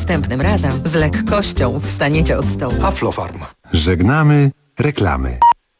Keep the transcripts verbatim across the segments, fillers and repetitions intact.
Następnym razem z lekkością wstaniecie od stołu. Aflofarm. Żegnamy reklamy.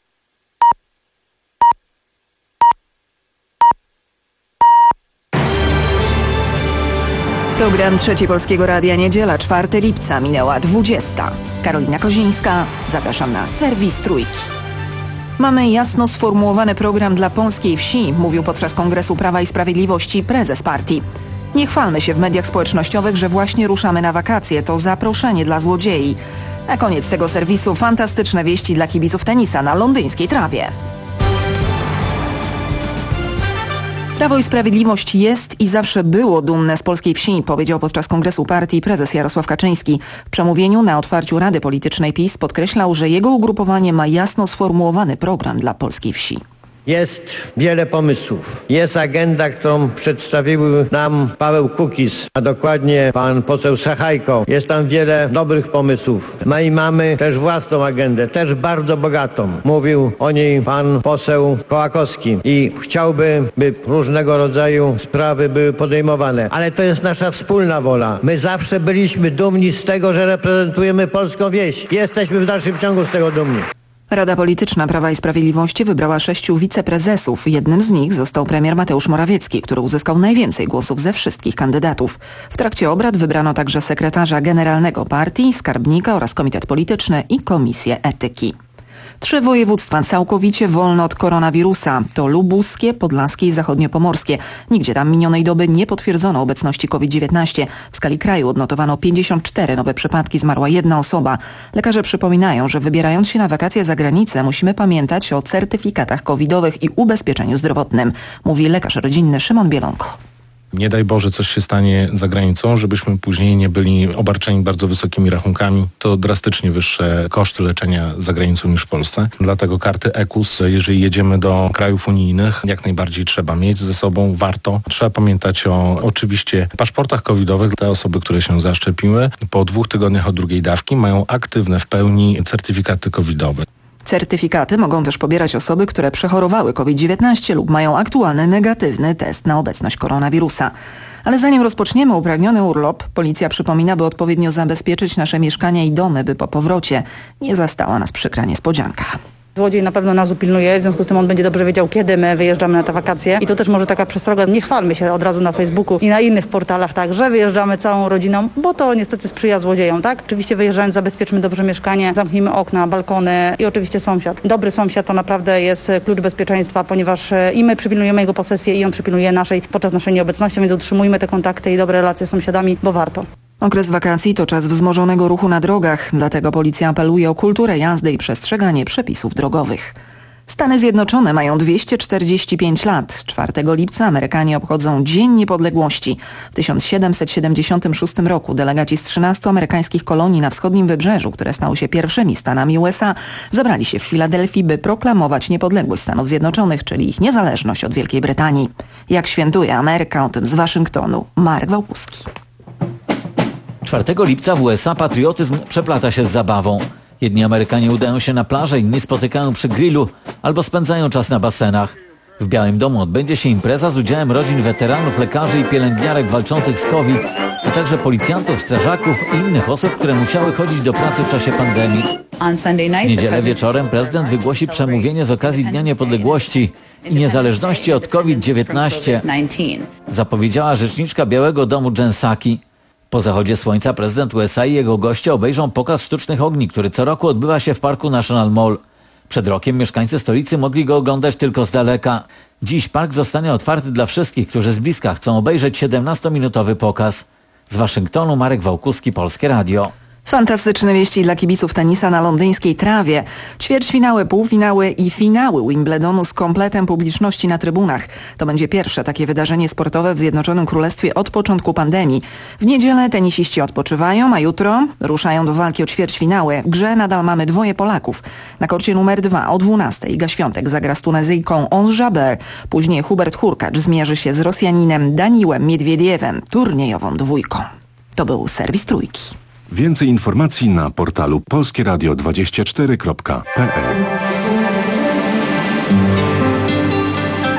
Program Trzeci Polskiego Radia, niedziela, czwartego lipca, minęła dwudziesta. Karolina Kozińska, zapraszam na serwis Trójki. Mamy jasno sformułowany program dla polskiej wsi, mówił podczas Kongresu Prawa i Sprawiedliwości prezes partii. Nie chwalmy się w mediach społecznościowych, że właśnie ruszamy na wakacje, to zaproszenie dla złodziei. Na koniec tego serwisu fantastyczne wieści dla kibiców tenisa na londyńskiej trawie. Prawo i Sprawiedliwość jest i zawsze było dumne z polskiej wsi, powiedział podczas Kongresu Partii prezes Jarosław Kaczyński. W przemówieniu na otwarciu Rady Politycznej PiS podkreślał, że jego ugrupowanie ma jasno sformułowany program dla polskiej wsi. Jest wiele pomysłów. Jest agenda, którą przedstawił nam Paweł Kukiz, a dokładnie pan poseł Sachajko. Jest tam wiele dobrych pomysłów. No i mamy też własną agendę, też bardzo bogatą. Mówił o niej pan poseł Kołakowski i chciałby, by różnego rodzaju sprawy były podejmowane. Ale to jest nasza wspólna wola. My zawsze byliśmy dumni z tego, że reprezentujemy polską wieś. Jesteśmy w dalszym ciągu z tego dumni. Rada Polityczna Prawa i Sprawiedliwości wybrała sześciu wiceprezesów. Jednym z nich został premier Mateusz Morawiecki, który uzyskał najwięcej głosów ze wszystkich kandydatów. W trakcie obrad wybrano także sekretarza generalnego partii, skarbnika oraz komitet polityczny i komisję etyki. Trzy województwa całkowicie wolne od koronawirusa. To lubuskie, podlaskie i zachodniopomorskie. Nigdzie tam minionej doby nie potwierdzono obecności COVID dziewiętnaście. W skali kraju odnotowano pięćdziesiąt cztery nowe przypadki, zmarła jedna osoba. Lekarze przypominają, że wybierając się na wakacje za granicę musimy pamiętać o certyfikatach covidowych i ubezpieczeniu zdrowotnym, mówi lekarz rodzinny Szymon Bielonko. Nie daj Boże, coś się stanie za granicą, żebyśmy później nie byli obarczeni bardzo wysokimi rachunkami. To drastycznie wyższe koszty leczenia za granicą niż w Polsce. Dlatego karty E K U S, jeżeli jedziemy do krajów unijnych, jak najbardziej trzeba mieć ze sobą, warto. Trzeba pamiętać o oczywiście paszportach covidowych. Te osoby, które się zaszczepiły, po dwóch tygodniach od drugiej dawki mają aktywne w pełni certyfikaty covidowe. Certyfikaty mogą też pobierać osoby, które przechorowały COVID dziewiętnaście lub mają aktualny negatywny test na obecność koronawirusa. Ale zanim rozpoczniemy upragniony urlop, policja przypomina, by odpowiednio zabezpieczyć nasze mieszkania i domy, by po powrocie nie zastała nas przykra niespodzianka. Złodziej na pewno nas upilnuje, w związku z tym on będzie dobrze wiedział, kiedy my wyjeżdżamy na te wakacje. I to też może taka przestroga, nie chwalmy się od razu na Facebooku i na innych portalach, tak, że wyjeżdżamy całą rodziną, bo to niestety sprzyja złodziejom, tak? Oczywiście wyjeżdżając zabezpieczmy dobrze mieszkanie, zamknijmy okna, balkony i oczywiście sąsiad. Dobry sąsiad to naprawdę jest klucz bezpieczeństwa, ponieważ i my przypilnujemy jego posesję i on przypilnuje naszej podczas naszej nieobecności, więc utrzymujmy te kontakty i dobre relacje z sąsiadami, bo warto. Okres wakacji to czas wzmożonego ruchu na drogach, dlatego policja apeluje o kulturę jazdy i przestrzeganie przepisów drogowych. Stany Zjednoczone mają dwieście czterdzieści pięć lat. czwartego lipca Amerykanie obchodzą Dzień Niepodległości. W tysiąc siedemset siedemdziesiątym szóstym roku delegaci z trzynastu amerykańskich kolonii na wschodnim wybrzeżu, które stały się pierwszymi stanami U S A, zebrali się w Filadelfii, by proklamować niepodległość Stanów Zjednoczonych, czyli ich niezależność od Wielkiej Brytanii. Jak świętuje Ameryka, o tym z Waszyngtonu Marek Wałkuski. czwartego lipca w U S A patriotyzm przeplata się z zabawą. Jedni Amerykanie udają się na plażę, inni spotykają przy grillu albo spędzają czas na basenach. W Białym Domu odbędzie się impreza z udziałem rodzin weteranów, lekarzy i pielęgniarek walczących z COVID, a także policjantów, strażaków i innych osób, które musiały chodzić do pracy w czasie pandemii. W niedzielę wieczorem prezydent wygłosi przemówienie z okazji Dnia Niepodległości i niezależności od COVID dziewiętnaście, zapowiedziała rzeczniczka Białego Domu Jen Psaki. Po zachodzie słońca prezydent U S A i jego goście obejrzą pokaz sztucznych ogni, który co roku odbywa się w parku National Mall. Przed rokiem mieszkańcy stolicy mogli go oglądać tylko z daleka. Dziś park zostanie otwarty dla wszystkich, którzy z bliska chcą obejrzeć siedemnastominutowy pokaz. Z Waszyngtonu Marek Wałkuski, Polskie Radio. Fantastyczne wieści dla kibiców tenisa na londyńskiej trawie. Ćwierćfinały, półfinały i finały Wimbledonu z kompletem publiczności na trybunach. To będzie pierwsze takie wydarzenie sportowe w Zjednoczonym Królestwie od początku pandemii. W niedzielę tenisiści odpoczywają, a jutro ruszają do walki o ćwierćfinały. W grze nadal mamy dwoje Polaków. Na korcie numer dwa o dwunastej Iga Świątek zagra z Tunezyjką Ons Jabeur. Później Hubert Hurkacz zmierzy się z Rosjaninem Daniłem Miedwiediewem, turniejową dwójką. To był serwis Trójki. Więcej informacji na portalu polskie radio dwadzieścia cztery kropka p l.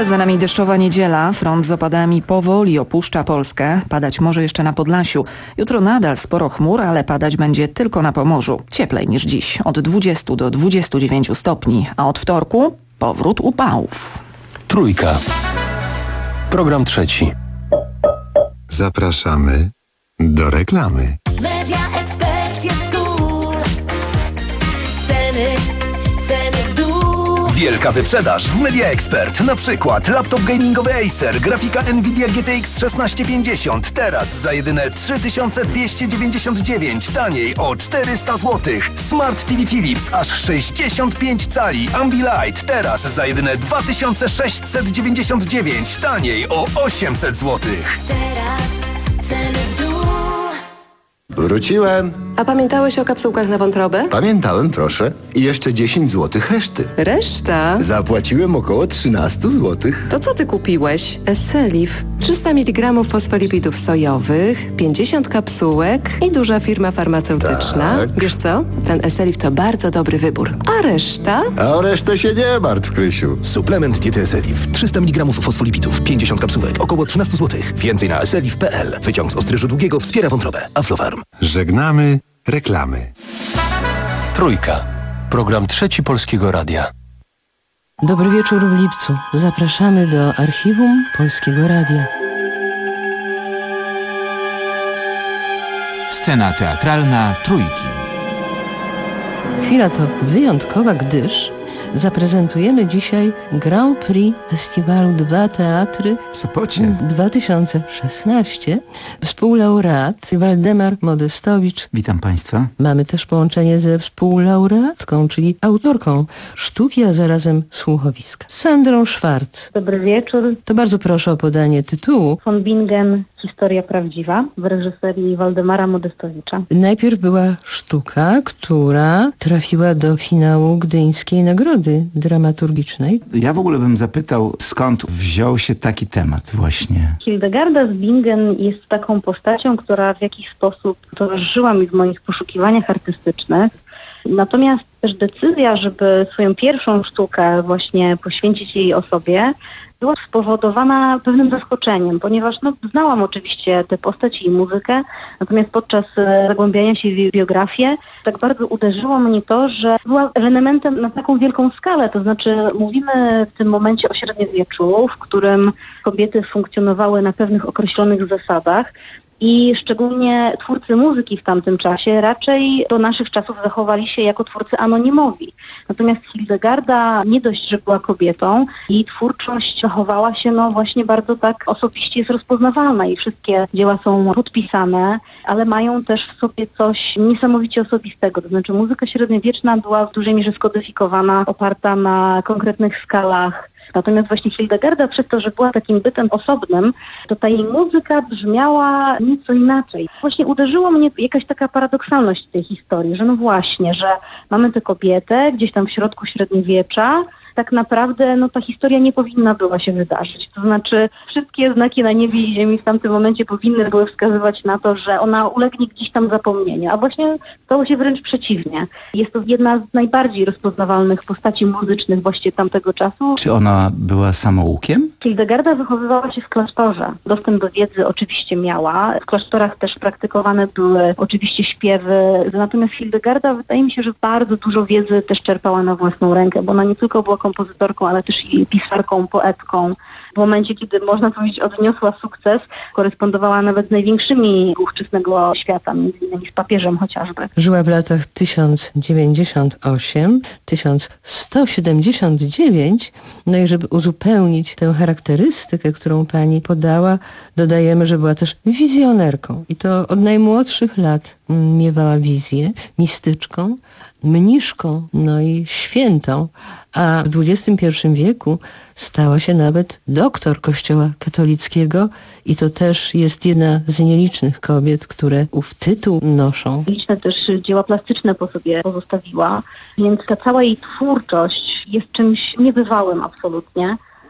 Za nami deszczowa niedziela. Front z opadami powoli opuszcza Polskę. Padać może jeszcze na Podlasiu. Jutro nadal sporo chmur, ale padać będzie tylko na Pomorzu. Cieplej niż dziś. Od dwudziestu do dwudziestu dziewięciu stopni. A od wtorku powrót upałów. Trójka. Program trzeci. Zapraszamy do reklamy. Media Expert jest cool. Ceny, ceny w dół. Wielka wyprzedaż w Media Expert. Na przykład laptop gamingowy Acer, grafika Nvidia G T X szesnaście pięćdziesiąt. Teraz za jedyne trzy tysiące dwieście dziewięćdziesiąt dziewięć. Taniej o czterysta złotych. Smart T V Philips aż sześćdziesiąt pięć cali. Ambilight teraz za jedyne dwa tysiące sześćset dziewięćdziesiąt dziewięć. Taniej o osiemset złotych. Teraz ceny w dół. Wróciłem. A pamiętałeś o kapsułkach na wątrobę? Pamiętałem, proszę. I jeszcze dziesięć złotych reszty. Reszta? Zapłaciłem około trzynaście złotych. To co ty kupiłeś? Esselif. trzysta miligramów fosfolipidów sojowych, pięćdziesiąt kapsułek i duża firma farmaceutyczna. Tak. Wiesz co? Ten Esselif to bardzo dobry wybór. A reszta? A o resztę się nie martw, Krysiu. Suplement diety Esselif. trzysta miligramów fosfolipidów, pięćdziesiąt kapsułek, około trzynaście złotych. Więcej na esselif kropka p l. Wyciąg z ostryżu długiego wspiera wątrobę. Aflofarm. Żegnamy reklamy. Trójka. Program trzeci Polskiego Radia. Dobry wieczór w lipcu. Zapraszamy do archiwum Polskiego Radia. Scena teatralna Trójki. Chwila to wyjątkowa, gdyż zaprezentujemy dzisiaj Grand Prix Festiwalu Dwa Teatry w Sopocie dwa tysiące szesnaście. Współlaureat Waldemar Modestowicz. Witam Państwa. Mamy też połączenie ze współlaureatką, czyli autorką sztuki, a zarazem słuchowiska, Sandrą Szwarc. Dobry wieczór. To bardzo proszę o podanie tytułu. Von Bingen, historia prawdziwa, w reżyserii Waldemara Modestowicza. Najpierw była sztuka, która trafiła do finału Gdyńskiej Nagrody Dramaturgicznej. Ja w ogóle bym zapytał, skąd wziął się taki temat właśnie? Hildegarda z Bingen jest taką postacią, która w jakiś sposób towarzyszyła mi w moich poszukiwaniach artystycznych. Natomiast też decyzja, żeby swoją pierwszą sztukę właśnie poświęcić jej osobie, była spowodowana pewnym zaskoczeniem, ponieważ no, znałam oczywiście tę postać i muzykę, natomiast podczas e, zagłębiania się w jej biografię tak bardzo uderzyło mnie to, że była ewenementem na taką wielką skalę, to znaczy mówimy w tym momencie o średniowieczu, w którym kobiety funkcjonowały na pewnych określonych zasadach, i szczególnie twórcy muzyki w tamtym czasie raczej do naszych czasów zachowali się jako twórcy anonimowi. Natomiast Hildegarda nie dość, że była kobietą, jej twórczość zachowała się no właśnie bardzo tak osobiście, jest rozpoznawalna i wszystkie dzieła są podpisane, ale mają też w sobie coś niesamowicie osobistego. To znaczy muzyka średniowieczna była w dużej mierze skodyfikowana, oparta na konkretnych skalach. Natomiast właśnie Hildegarda, przez to, że była takim bytem osobnym, to ta jej muzyka brzmiała nieco inaczej. Właśnie uderzyło mnie jakaś taka paradoksalność tej historii, że no właśnie, że mamy tę kobietę gdzieś tam w środku średniowiecza, tak naprawdę no, ta historia nie powinna była się wydarzyć. To znaczy wszystkie znaki na niebie i ziemi w tamtym momencie powinny były wskazywać na to, że ona ulegnie gdzieś tam zapomnieniu, a właśnie stało się wręcz przeciwnie. Jest to jedna z najbardziej rozpoznawalnych postaci muzycznych właśnie tamtego czasu. Czy ona była samoukiem? Hildegarda wychowywała się w klasztorze. Dostęp do wiedzy oczywiście miała. W klasztorach też praktykowane były oczywiście śpiewy. Natomiast Hildegarda, wydaje mi się, że bardzo dużo wiedzy też czerpała na własną rękę, bo ona nie tylko była kompozytorką, ale też i pisarką, poetką. W momencie, kiedy można powiedzieć odniosła sukces, korespondowała nawet z największymi ówczesnego świata, między innymi z papieżem chociażby. Żyła w latach tysiąc dziewięćdziesiąt osiem do tysiąc sto siedemdziesiąt dziewięć. No i żeby uzupełnić tę charakterystykę, którą pani podała, dodajemy, że była też wizjonerką. I to od najmłodszych lat miewała wizję, mistyczką, mniszką, no i świętą, a w dwudziestym pierwszym wieku stała się nawet doktor Kościoła katolickiego i to też jest jedna z nielicznych kobiet, które ów tytuł noszą. Liczne też dzieła plastyczne po sobie pozostawiła, więc ta cała jej twórczość jest czymś niebywałym absolutnie.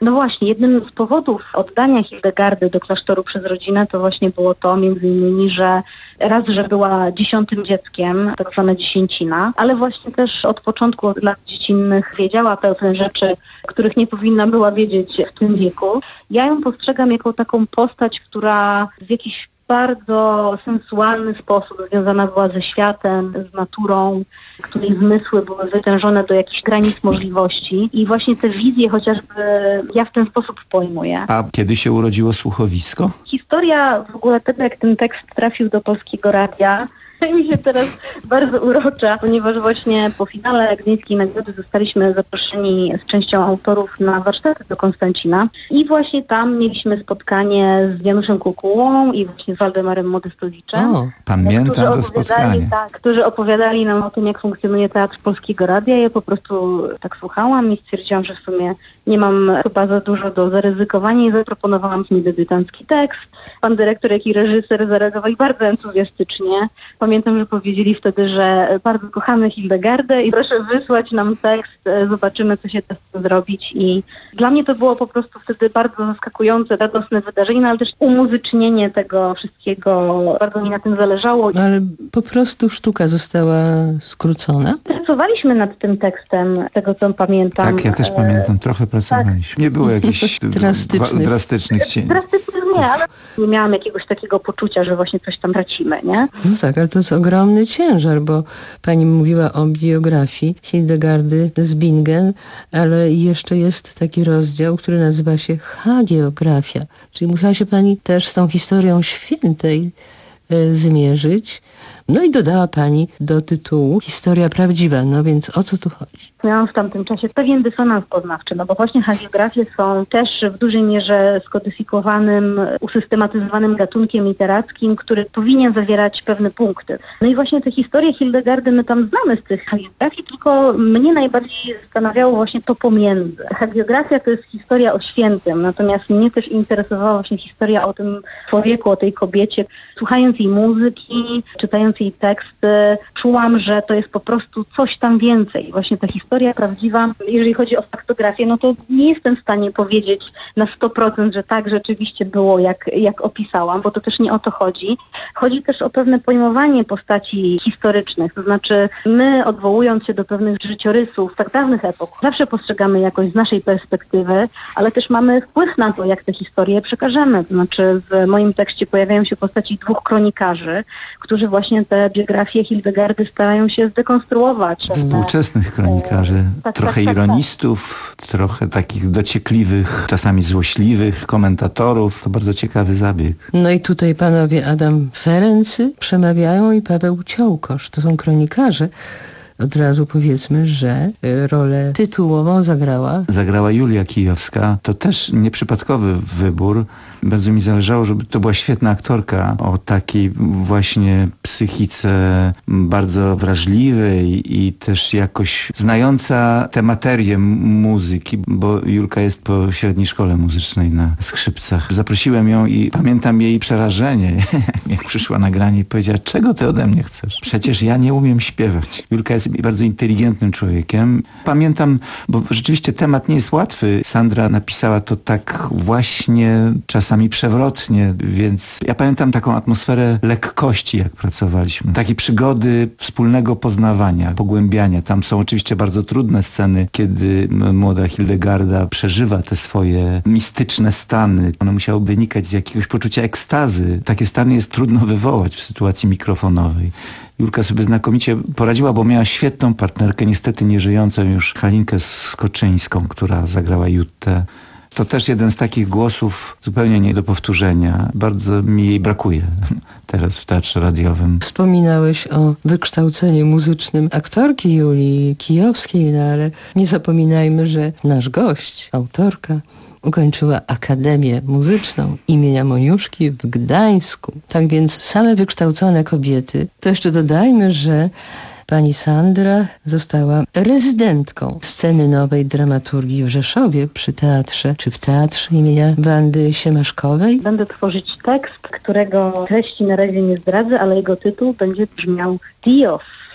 No właśnie, jednym z powodów oddania Hildegardy do klasztoru przez rodzinę to właśnie było to między innymi, że raz, że była dziesiątym dzieckiem, tak zwana dziesięcina, ale właśnie też od początku, od lat dziecinnych wiedziała pewne rzeczy, których nie powinna była wiedzieć w tym wieku. Ja ją postrzegam jako taką postać, która w jakiś bardzo sensualny sposób związana była ze światem, z naturą, której zmysły były wytężone do jakichś granic możliwości i właśnie te wizje chociażby ja w ten sposób pojmuję. A kiedy się urodziło słuchowisko? Historia w ogóle tego, jak ten tekst trafił do Polskiego Radia, mi się teraz bardzo urocza, ponieważ właśnie po finale Gdyńskiej Nagrody zostaliśmy zaproszeni z częścią autorów na warsztaty do Konstancina i właśnie tam mieliśmy spotkanie z Januszem Kukułą i właśnie z Waldemarem Modestowiczem. O, pamiętam to spotkanie. Tak, którzy opowiadali nam o tym, jak funkcjonuje Teatr Polskiego Radia. Ja po prostu tak słuchałam i stwierdziłam, że w sumie nie mam chyba za dużo do zaryzykowania i zaproponowałam mi debiutancki tekst. Pan dyrektor, jak i reżyser zareagowali bardzo entuzjastycznie. Pamiętam, że powiedzieli wtedy, że bardzo kochamy Hildegardę i proszę wysłać nam tekst, zobaczymy, co się da z tym zrobić. I dla mnie to było po prostu wtedy bardzo zaskakujące, radosne wydarzenie, no ale też umuzycznienie tego wszystkiego. Bardzo mi na tym zależało. Ale po prostu sztuka została skrócona? Pracowaliśmy nad tym tekstem, z tego co pamiętam. Tak, ja też pamiętam, trochę pracowaliśmy. Tak. Nie było jakichś drastycznych, drastycznych cieni. Drastycznych nie, ale nie miałam jakiegoś takiego poczucia, że właśnie coś tam tracimy, nie? No tak, ale to jest ogromny ciężar, bo pani mówiła o biografii Hildegardy z Bingen, ale jeszcze jest taki rozdział, który nazywa się hagiografia. Czyli musiała się pani też z tą historią świętej y, zmierzyć. No i dodała pani do tytułu Historia prawdziwa. No więc o co tu chodzi? Miałam w tamtym czasie pewien dysonans poznawczy, no bo właśnie hagiografie są też w dużej mierze skodyfikowanym, usystematyzowanym gatunkiem literackim, który powinien zawierać pewne punkty. No i właśnie te historie Hildegardy my tam znamy z tych hagiografii, tylko mnie najbardziej zastanawiało właśnie to pomiędzy. Hagiografia to jest historia o świętym, natomiast mnie też interesowała właśnie historia o tym człowieku, o tej kobiecie. Słuchając jej muzyki, czytając jej teksty, czułam, że to jest po prostu coś tam więcej. Właśnie ta historia prawdziwa, jeżeli chodzi o faktografię, no to nie jestem w stanie powiedzieć na sto procent, że tak rzeczywiście było, jak, jak opisałam, bo to też nie o to chodzi. Chodzi też o pewne pojmowanie postaci historycznych, to znaczy my, odwołując się do pewnych życiorysów tak dawnych epok, zawsze postrzegamy jakoś z naszej perspektywy, ale też mamy wpływ na to, jak te historie przekażemy. To znaczy w moim tekście pojawiają się postaci dwóch kronikarzy, którzy właśnie te biografie Hildegardy starają się zdekonstruować. Współczesnych kronikarzy, tak, trochę tak, tak, ironistów, tak. trochę takich dociekliwych, czasami złośliwych komentatorów. To bardzo ciekawy zabieg. No i tutaj panowie Adam Ferency przemawiają i Paweł Ciołkosz. To są kronikarze. Od razu powiedzmy, że rolę tytułową zagrała... Zagrała Julia Kijowska. To też nieprzypadkowy wybór. Bardzo mi zależało, żeby to była świetna aktorka o takiej właśnie psychice bardzo wrażliwej i też jakoś znająca tę materię muzyki, bo Julka jest po średniej szkole muzycznej na skrzypcach. Zaprosiłem ją i pamiętam jej przerażenie, jak przyszła na granie i powiedziała, czego ty ode mnie chcesz? Przecież ja nie umiem śpiewać. Julka jest bardzo inteligentnym człowiekiem. Pamiętam, bo rzeczywiście temat nie jest łatwy. Sandra napisała to tak właśnie czasami przewrotnie, więc ja pamiętam taką atmosferę lekkości, jak pracowaliśmy. Takiej przygody wspólnego poznawania, pogłębiania. Tam są oczywiście bardzo trudne sceny, kiedy młoda Hildegarda przeżywa te swoje mistyczne stany. One musiały wynikać z jakiegoś poczucia ekstazy. Takie stany jest trudno wywołać w sytuacji mikrofonowej. Julka sobie znakomicie poradziła, bo miała świetną partnerkę, niestety nieżyjącą już Halinkę Skoczyńską, która zagrała Juttę. To też jeden z takich głosów zupełnie nie do powtórzenia. Bardzo mi jej brakuje teraz w teatrze radiowym. Wspominałeś o wykształceniu muzycznym aktorki Julii Kijowskiej, no ale nie zapominajmy, że nasz gość, autorka, ukończyła Akademię Muzyczną imienia Moniuszki w Gdańsku. Tak więc same wykształcone kobiety. To jeszcze dodajmy, że pani Sandra została rezydentką sceny nowej dramaturgii w Rzeszowie przy teatrze, czy w teatrze imienia Wandy Siemaszkowej. Będę tworzyć tekst, którego treści na razie nie zdradzę, ale jego tytuł będzie brzmiał Dios.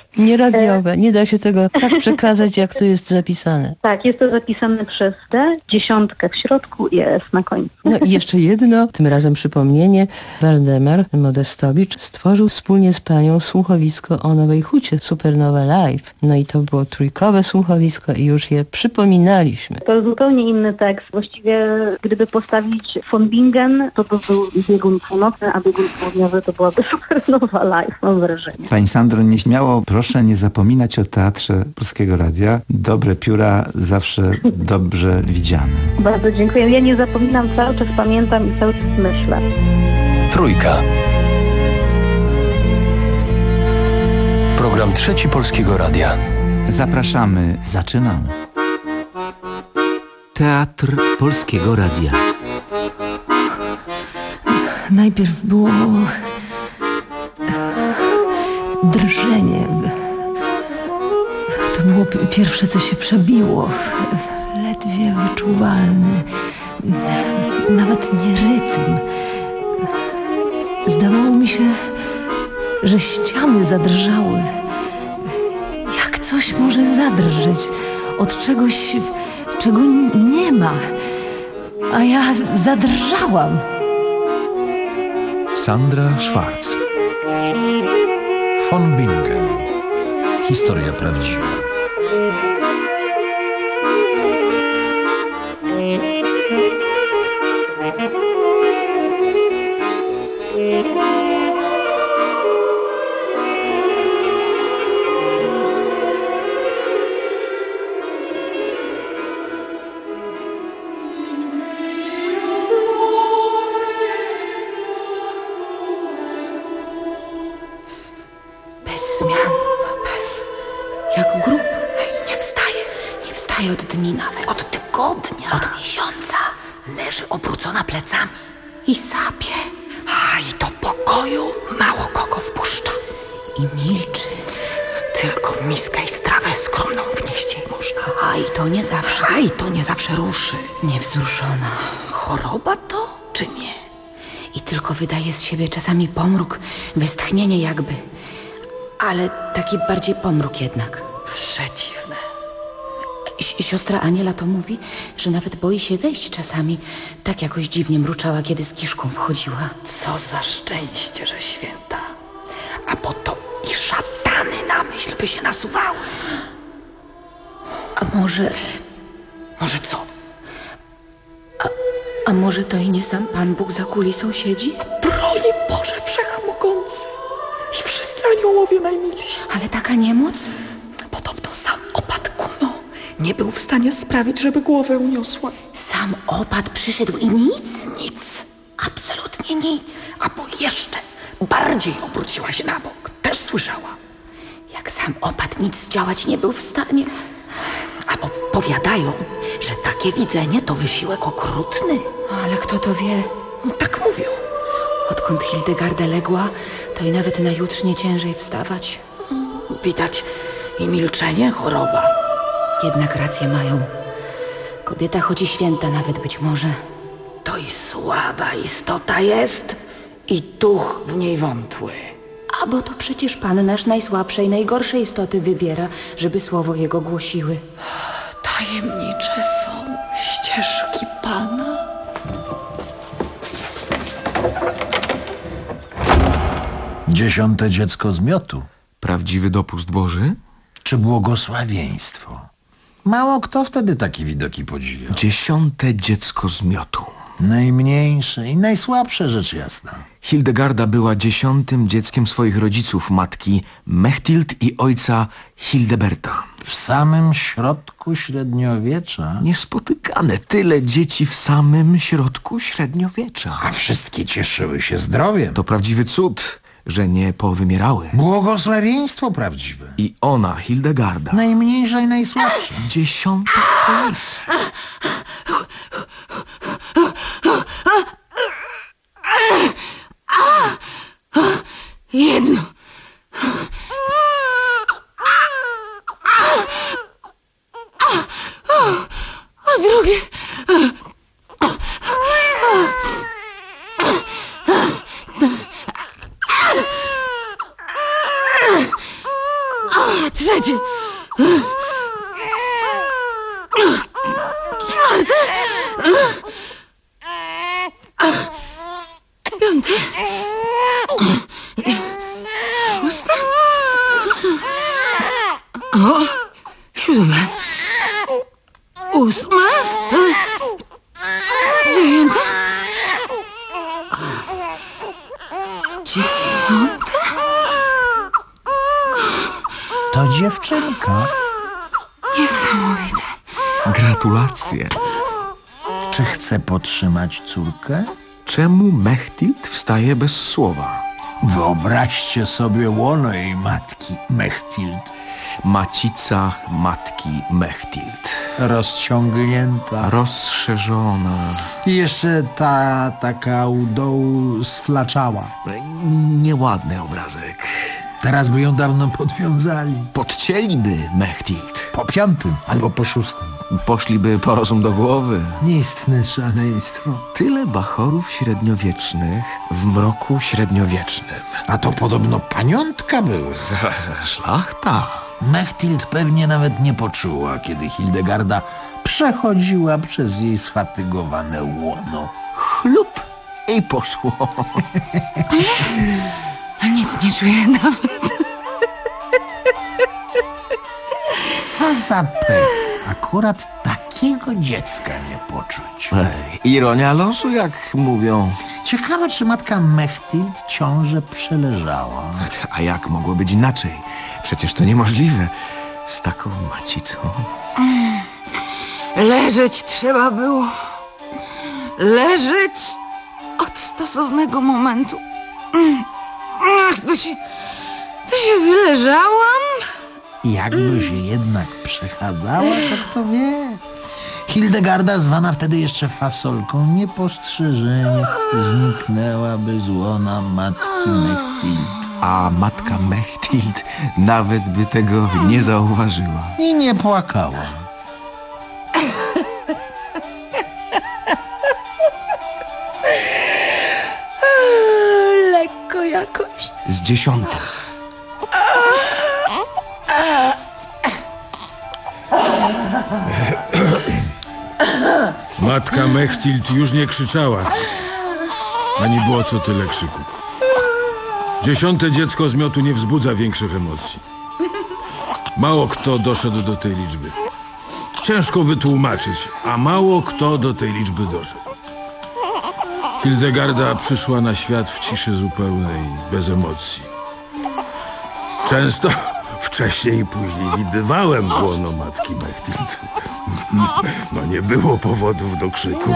Nie radiowe. Nie da się tego tak przekazać, jak to jest zapisane. Tak, jest to zapisane przez D, dziesiątkę w środku i S na końcu. No i jeszcze jedno, tym razem przypomnienie. Waldemar Modestowicz stworzył wspólnie z panią słuchowisko o Nowej Hucie, Supernowa Live. No i to było trójkowe słuchowisko i już je przypominaliśmy. To zupełnie inny tekst. Właściwie gdyby postawić von Bingen, to by był biegun północny, a biegun południowy to byłaby Supernowa Live, mam wrażenie. Pani Sandro, nieśmiało proszę nie zapominać o Teatrze Polskiego Radia. Dobre pióra zawsze dobrze widziane. Bardzo dziękuję. Ja nie zapominam, cały czas pamiętam i cały czas myślę. Trójka. Program Trzeci Polskiego Radia. Zapraszamy. Zaczynamy. Teatr Polskiego Radia. Najpierw było drżenie. To było pierwsze, co się przebiło. Ledwie wyczuwalny. Nawet nie rytm. Zdawało mi się, że ściany zadrżały. Jak coś może zadrżeć od czegoś, czego nie ma. A ja zadrżałam. Sandra Schwarz. Von Bingen. Historia prawdziwa. Jak grób. Nie wstaje, nie wstaje od dni nawet. Od tygodnia. Od miesiąca. Leży obrócona plecami. I sapie. A i do pokoju mało kogo wpuszcza. I milczy. Tylko miskę i strawę skromną wnieść jej można. A i to nie zawsze. A i to nie zawsze ruszy. Niewzruszona. Choroba to, czy nie? I tylko wydaje z siebie czasami pomruk, westchnienie jakby. Ale taki bardziej pomruk jednak. Przeciwne. Si- siostra Aniela to mówi, że nawet boi się wejść czasami. Tak jakoś dziwnie mruczała, kiedy z kiszką wchodziła. Co za szczęście, że święta. A po to i szatany na myśl by się nasuwały. A może... Może co? A, a może to i nie sam Pan Bóg za kulisą siedzi? Broń Boże Wszechmogący. I wszyscy aniołowie najmilsi. Ale taka niemoc? Podobno sam opat Kuno nie był w stanie sprawić, żeby głowę uniosła. Sam opat przyszedł i nic? Nic. Absolutnie nic. A bo jeszcze bardziej obróciła się na bok. Też słyszała. Jak sam opat nic zdziałać nie był w stanie. A bo powiadają, że takie widzenie to wysiłek okrutny. Ale kto to wie? No, tak mówią. Odkąd Hildegarda legła, to i nawet na jutrz nie ciężej wstawać. Widać i milczenie choroba. Jednak rację mają. Kobieta chodzi święta nawet być może. To i słaba istota jest i duch w niej wątły. A bo to przecież Pan nasz najsłabsze i najgorsze istoty wybiera, żeby słowo Jego głosiły. Tajemnicze są ścieżki Pana. Dziesiąte dziecko z miotu. Prawdziwy dopust Boży? Czy błogosławieństwo? Mało kto wtedy takie widoki podziwiał. Dziesiąte dziecko z miotu. Najmniejsze i najsłabsze, rzecz jasna. Hildegarda była dziesiątym dzieckiem swoich rodziców, matki Mechthild i ojca Hildeberta. W samym środku średniowiecza. Niespotykane. Tyle dzieci w samym środku średniowiecza. A wszystkie cieszyły się zdrowiem. To prawdziwy cud, że nie powymierały. Błogosławieństwo prawdziwe. I ona, Hildegarda. Najmniejsza i najsłabsza. Dziesiąta w kolejce. Jedno. A drugie. Trzeci. Czwarty. Piąty. Szósty. O, siódme. Ósme. Dziewiąte. Dziesiąte. To dziewczynka. Niesamowite. Gratulacje. Czy chce podtrzymać córkę? Czemu Mechthild wstaje bez słowa? Wyobraźcie sobie łono jej matki, Mechthild. Macica matki Mechthild. Rozciągnięta. Rozszerzona. I jeszcze ta taka u dołu sflaczała. Nieładny obrazek. Teraz by ją dawno podwiązali. Podcięliby Mechthild. Po piątym albo po szóstym. Poszliby po rozum do głowy. Istne szaleństwo. Tyle bachorów średniowiecznych w mroku średniowiecznym. A to podobno paniątka były. Szlachta. Mechthild pewnie nawet nie poczuła, kiedy Hildegarda przechodziła przez jej sfatygowane łono. Chlup i poszło. Nic nie czuję nawet. Co za pech. Akurat takiego dziecka nie poczuć. Ej, ironia losu, jak mówią. Ciekawe, czy matka Mechthild ciążę przeleżała. A jak mogło być inaczej? Przecież to niemożliwe. Z taką macicą. Leżeć trzeba było. Leżeć od stosownego momentu. Ach, to się... to się wyleżałam. Jakby się jednak przechadzała, to kto wie. Hildegarda, zwana wtedy jeszcze fasolką, niepostrzeżenie zniknęłaby z łona matki Mechthild. A matka Mechthild nawet by tego nie zauważyła. I nie płakała. Lekko jakoś. Z dziesiątych. Matka Mechthild już nie krzyczała, ani było co tyle krzyku. Dziesiąte dziecko z miotu nie wzbudza większych emocji. Mało kto doszedł do tej liczby. Ciężko wytłumaczyć, a mało kto do tej liczby doszedł. Hildegarda przyszła na świat w ciszy zupełnej, bez emocji. Często wcześniej i później widywałem łono matki Mechthild. No nie było powodów do krzyku.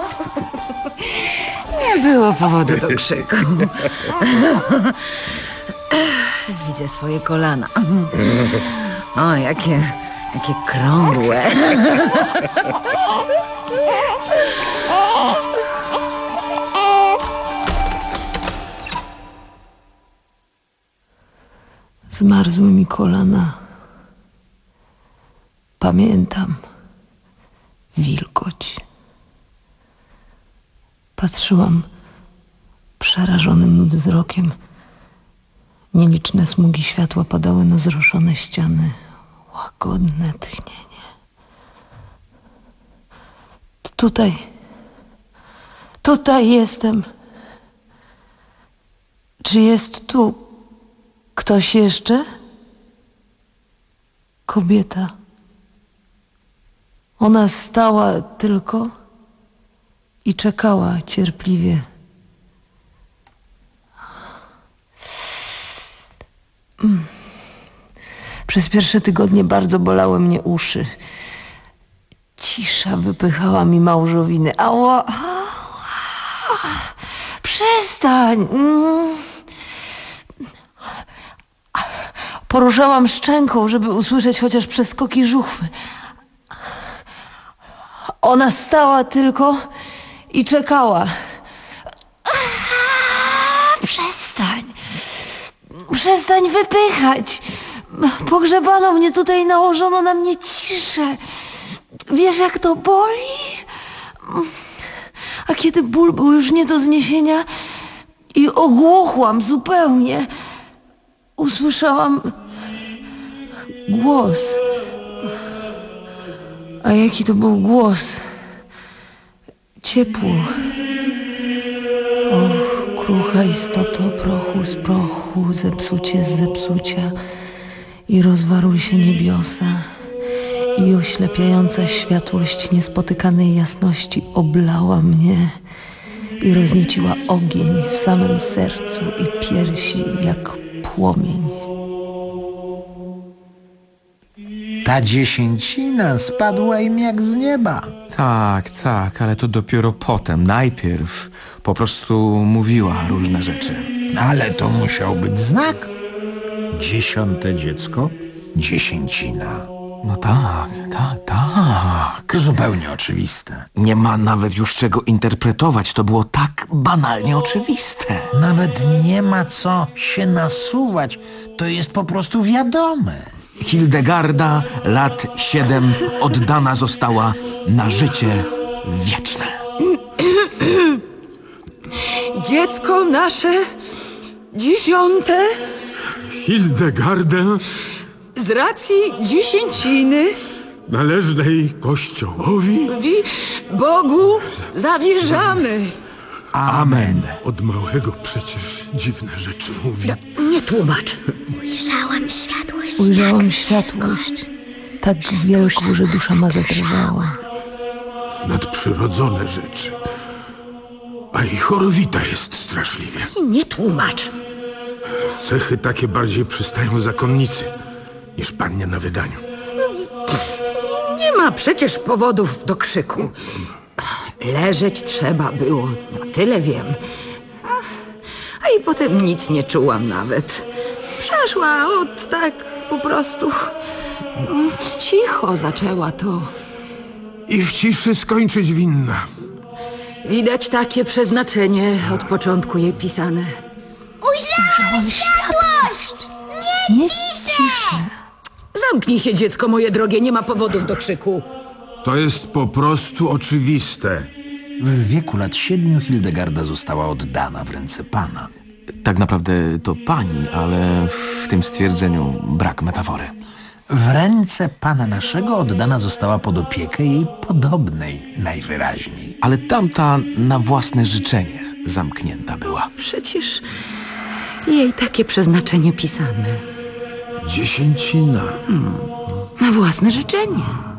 Nie było powodu do krzyku. Widzę swoje kolana. O, jakie, jakie krągłe. Zmarzły mi kolana. Pamiętam wilgoć. Patrzyłam przerażonym wzrokiem. Nieliczne smugi światła padały na zroszone ściany. Łagodne tchnienie. Tutaj. Tutaj jestem. Czy jest tu ktoś jeszcze? Kobieta. Ona stała tylko i czekała cierpliwie. Przez pierwsze tygodnie bardzo bolały mnie uszy. Cisza wypychała mi małżowiny. Ała! Przestań! Poruszałam szczęką, żeby usłyszeć chociaż przeskoki żuchwy. Ona stała tylko i czekała. Przestań. Przestań wypychać. Pogrzebano mnie tutaj i nałożono na mnie ciszę. Wiesz, jak to boli? A kiedy ból był już nie do zniesienia i ogłuchłam zupełnie, usłyszałam Głos. A jaki to był głos? Ciepło. Och, krucha istoto, prochu z prochu, zepsucie z zepsucia. I rozwarły się niebiosa. I oślepiająca światłość niespotykanej jasności oblała mnie i roznieciła ogień w samym sercu i piersi jak płomień. Ta dziesięcina spadła im jak z nieba. Tak, tak, ale to dopiero potem. Najpierw po prostu mówiła różne rzeczy. Ale to musiał być znak. Dziesiąte dziecko, dziesięcina. No tak, tak, tak. To zupełnie oczywiste. Nie ma nawet już czego interpretować. To było tak banalnie oczywiste. Nawet nie ma co się nasuwać. To jest po prostu wiadome. Hildegarda, lat siedem, oddana została na życie wieczne. Dziecko nasze dziesiąte Hildegardę z racji dziesięciny należnej Kościołowi wi Bogu zawierzamy. Amen. Od małego przecież dziwne rzeczy mówi. Nie tłumacz. Ujrzałam światłość. Ujrzałam światłość, tak wielką, że dusza ma zadrżała. Nadprzyrodzone rzeczy. A i chorowita jest straszliwie. Nie tłumacz. Cechy takie bardziej przystają zakonnicy niż pannie na wydaniu. Nie ma przecież powodów do krzyku. Leżeć trzeba było, na tyle wiem. A i potem nic nie czułam nawet. Przeszła od tak po prostu. Cicho zaczęła to. I w ciszy skończyć winna. Widać takie przeznaczenie od początku jej pisane. Ujrzałam światłość! Nie, Nie ciszę! Zamknij się, dziecko moje drogie, nie ma powodów do krzyku. To jest po prostu oczywiste. W wieku lat siedmiu Hildegarda została oddana w ręce Pana. Tak naprawdę to pani, ale w tym stwierdzeniu brak metafory. W ręce Pana naszego oddana została pod opiekę jej podobnej najwyraźniej. Ale tamta na własne życzenie zamknięta była. Przecież jej takie przeznaczenie pisane. Dziesięcina. Hmm. Na własne życzenie.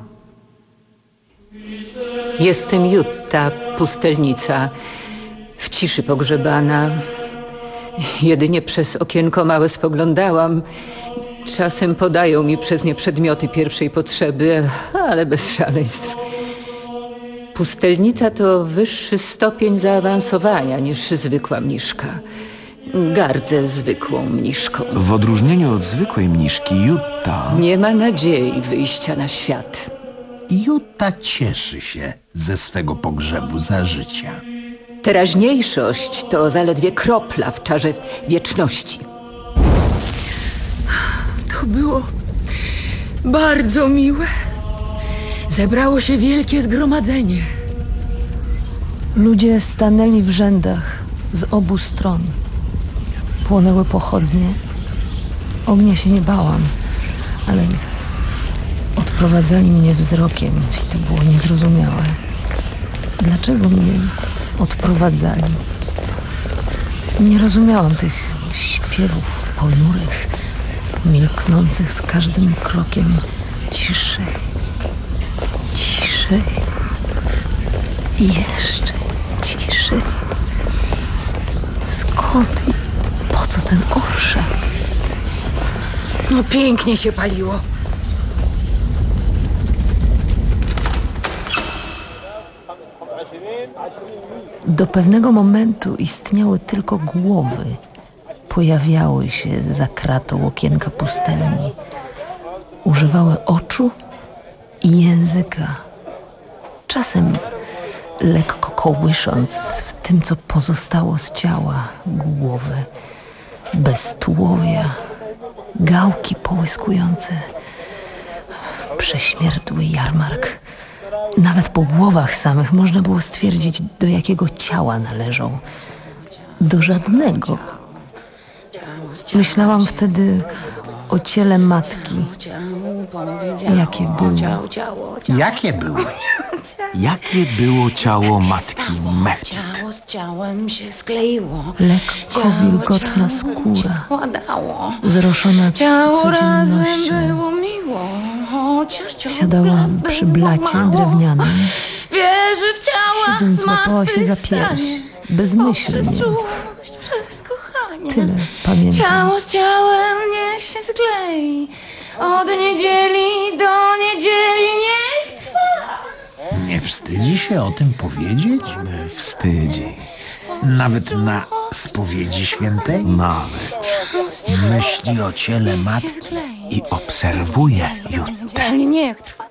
Jestem Jutta, pustelnica, w ciszy pogrzebana. Jedynie przez okienko małe spoglądałam. Czasem podają mi przez nie przedmioty pierwszej potrzeby, ale bez szaleństw. Pustelnica to wyższy stopień zaawansowania niż zwykła mniszka. Gardzę zwykłą mniszką. W odróżnieniu od zwykłej mniszki, Jutta... Nie ma nadziei wyjścia na świat. Jutta cieszy się ze swego pogrzebu za życia. Teraźniejszość to zaledwie kropla w czarze wieczności. To było bardzo miłe. Zebrało się wielkie zgromadzenie. Ludzie stanęli w rzędach z obu stron. Płonęły pochodnie. Ognia się nie bałam, ale odprowadzali mnie wzrokiem i to było niezrozumiałe. Dlaczego mnie odprowadzali? Nie rozumiałam tych śpiewów ponurych, milknących z każdym krokiem. Ciszej, ciszej i jeszcze ciszej. Skąd i po co ten orszak? No pięknie się paliło. Do pewnego momentu istniały tylko głowy. Pojawiały się za kratą okienka pustelni. Używały oczu i języka. Czasem lekko kołysząc w tym, co pozostało z ciała, głowy, bez tułowia, gałki połyskujące, prześmierdły jarmark. Nawet po głowach samych można było stwierdzić, do jakiego ciała należą. Do żadnego. Myślałam wtedy o ciele matki. Jakie było? Jakie było? Jakie było ciało matki Mechtild? Ciało z ciałem się skleiło. Lekko wilgotna skóra, Padało. zroszona Ciało razem codziennością. było miło. Ciu, Siadałam przy blacie drewnianym, Wierzy w ciała siedząc łapała się za pierś, bezmyślnie. Przez czułość, przez kochanie. Tyle pamiętam. Ciało z ciałem niech się sklei. Od niedzieli do niedzieli niech trwa. Nie wstydzi się o tym powiedzieć? Wstydzi. Nawet na spowiedzi świętej? Nawet. Myśli o ciele matki i obserwuje Juttę. Niech trwa.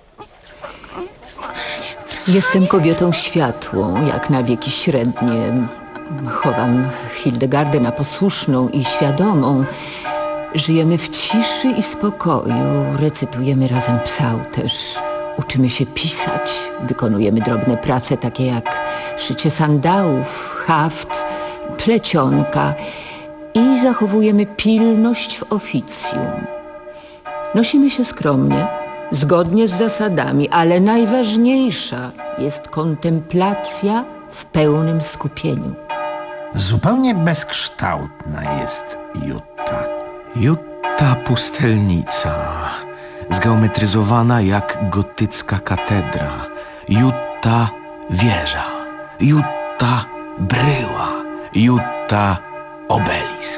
Jestem kobietą światłą, jak na wieki średnie. Chowam Hildegardę na posłuszną i świadomą. Żyjemy w ciszy i spokoju, recytujemy razem psałterz. Uczymy się pisać, wykonujemy drobne prace takie jak szycie sandałów, haft, plecionka i zachowujemy pilność w oficjum. Nosimy się skromnie, zgodnie z zasadami, ale najważniejsza jest kontemplacja w pełnym skupieniu. Zupełnie bezkształtna jest Jutta. Jutta pustelnica, zgeometryzowana jak gotycka katedra. Jutta wieża. Jutta bryła. Jutta obelisk.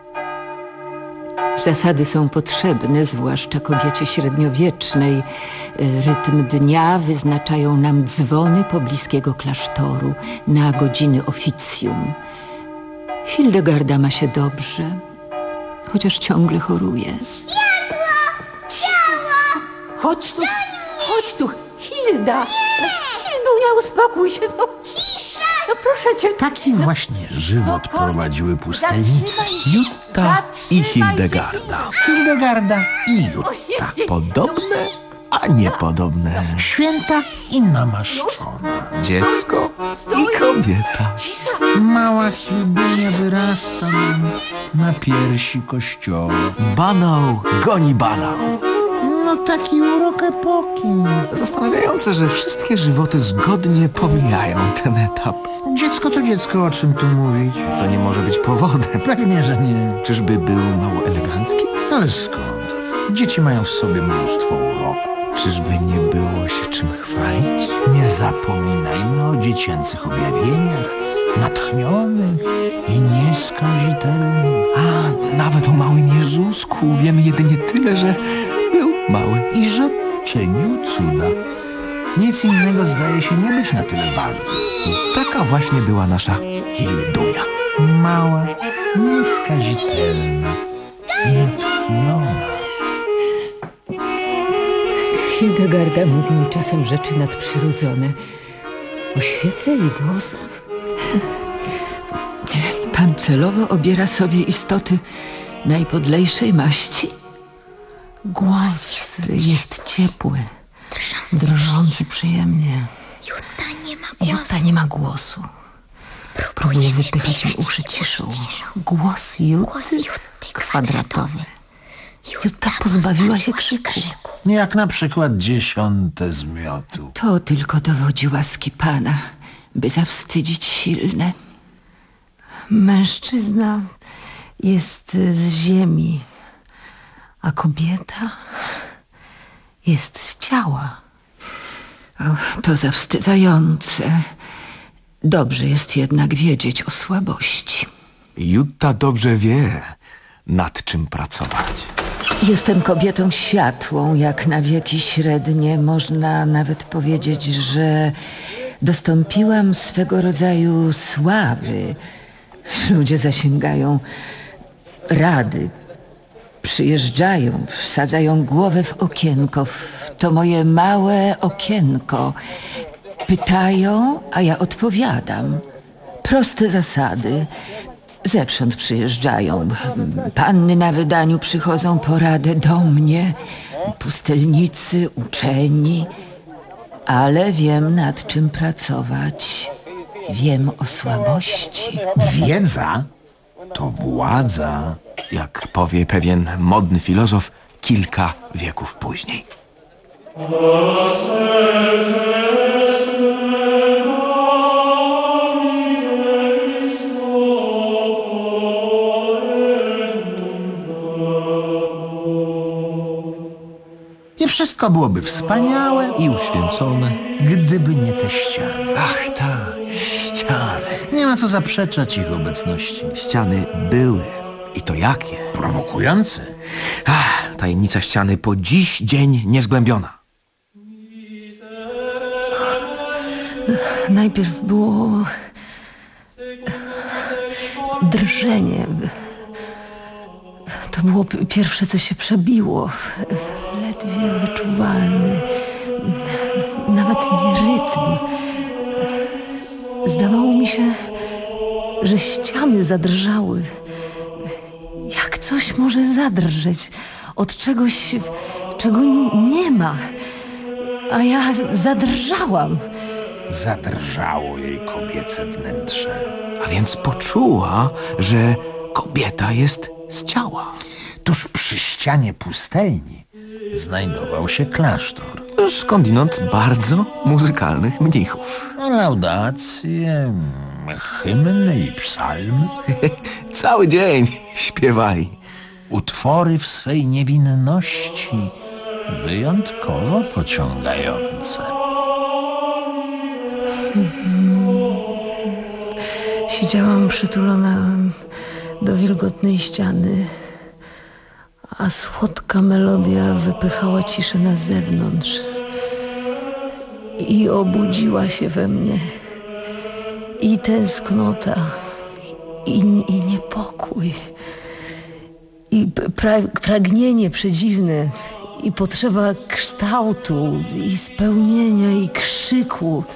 Zasady są potrzebne, zwłaszcza kobiecie średniowiecznej. Rytm dnia wyznaczają nam dzwony pobliskiego klasztoru na godziny oficjum. Hildegarda ma się dobrze, chociaż ciągle choruje. Światło! Ciało! Chodź tu, chodź tu, Hilda! Hildunia, uspokój się, no. Cisza! No proszę cię. Taki właśnie żywot prowadziły pustelnice Jutta i Hildegarda. Hildegarda i Jutta. Podobne, a niepodobne. Święta i namaszczona. Dziecko i kobieta. Mała Hildunia wyrasta nam na piersi kościoła. Banał goni banał. No taki urok epoki. Zastanawiające, że wszystkie żywoty zgodnie pomijają ten etap. Dziecko to dziecko, o czym tu mówić? To nie może być powodem. Pewnie, że nie. Czyżby był mało elegancki? Ale skąd? Dzieci mają w sobie mnóstwo uroku. Czyżby nie było się czym chwalić? Nie zapominajmy o dziecięcych objawieniach, natchnionych i nieskazitelnych. A nawet o małym Jezusku wiemy jedynie tyle, że był mały. I że czynił cuda. Nic innego zdaje się nie być na tyle ważne. I taka właśnie była nasza Hildunia. Mała, nieskazitelna i natchniona. Hildegarda mówi mi czasem rzeczy nadprzyrodzone. O świetle i głosach. Pan celowo obiera sobie istoty najpodlejszej maści. Głos jest ciepły, drżący przyjemnie. Jutta nie ma głosu. Jutta nie ma głosu. Próbuje wypychać mi uszy ciszą. Głos Jutty kwadratowy. Jutta pozbawiła się krzyku. Jak na przykład dziesiąte zmiotu. To tylko dowodzi łaski Pana, by zawstydzić silne. Mężczyzna jest z ziemi, a kobieta jest z ciała. O, to zawstydzające. Dobrze jest jednak wiedzieć o słabości. Jutta dobrze wie, nad czym pracować. Jestem kobietą światłą, jak na wieki średnie. Można nawet powiedzieć, że dostąpiłam swego rodzaju sławy. Ludzie zasięgają rady, przyjeżdżają, wsadzają głowę w okienko, w to moje małe okienko. Pytają, a ja odpowiadam. Proste zasady. Zewsząd przyjeżdżają. Panny na wydaniu przychodzą po radę do mnie. Pustelnicy, uczeni. Ale wiem, nad czym pracować. Wiem o słabości. Wiedza to władza, jak powie pewien modny filozof kilka wieków później. I wszystko byłoby wspaniałe i uświęcone, gdyby nie te ściany. Ach tak, ściany. Nie ma co zaprzeczać ich obecności. Ściany były. I to jakie? Prowokujące. Ach, tajemnica ściany po dziś dzień niezgłębiona. Najpierw było drżenie. To było pierwsze, co się przebiło. Ledwie wyczuwalny. Nawet nie rytm. Zdawało mi się, że ściany zadrżały. Jak coś może zadrżeć od czegoś, czego nie ma. A ja zadrżałam. Zadrżało jej kobiece wnętrze. A więc poczuła, że kobieta jest z ciała. Tuż przy ścianie pustelni znajdował się klasztor. Skądinąd bardzo muzykalnych mnichów. Laudacje, hymny i psalmy. Cały dzień śpiewali. Utwory w swej niewinności wyjątkowo pociągające. Siedziałam przytulona do wilgotnej ściany, a słodka melodia wypychała ciszę na zewnątrz i obudziła się we mnie i tęsknota, i, i niepokój, i pra, pragnienie przedziwne, i potrzeba kształtu, i spełnienia, i krzyku.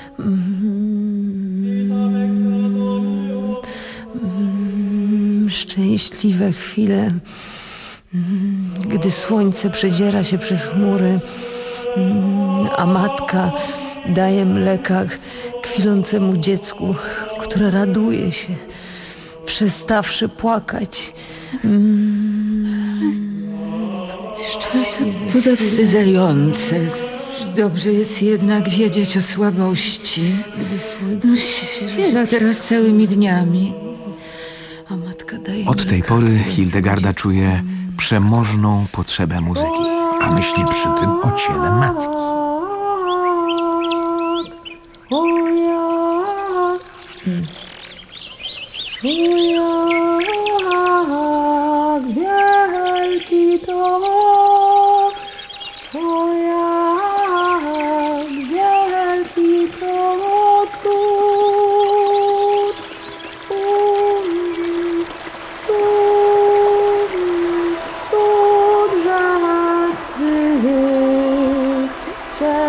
Szczęśliwe chwile, gdy słońce przedziera się przez chmury, a matka daje mleka kwilącemu dziecku, które raduje się, przestawszy płakać. To, to zawstydzające. Dobrze jest jednak wiedzieć o słabości. Gdy słońce śpiewa teraz całymi dniami. A matka daje Od tej pory Hildegarda czuje przemożną potrzebę muzyki, a myśli przy tym o ciele matki. Wielki to, o jak wielki to cud, cud, cud, że nas Chryście.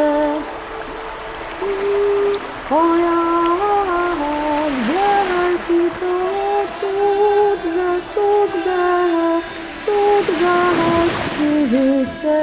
O jak wielki to cud, że cud, że cud, że nas Chryście.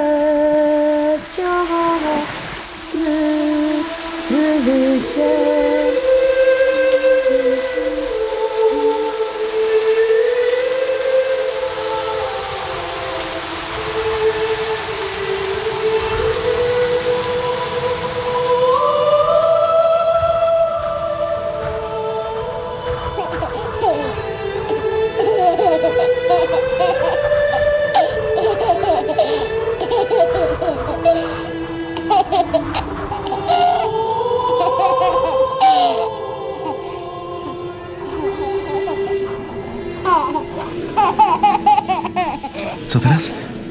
Co teraz?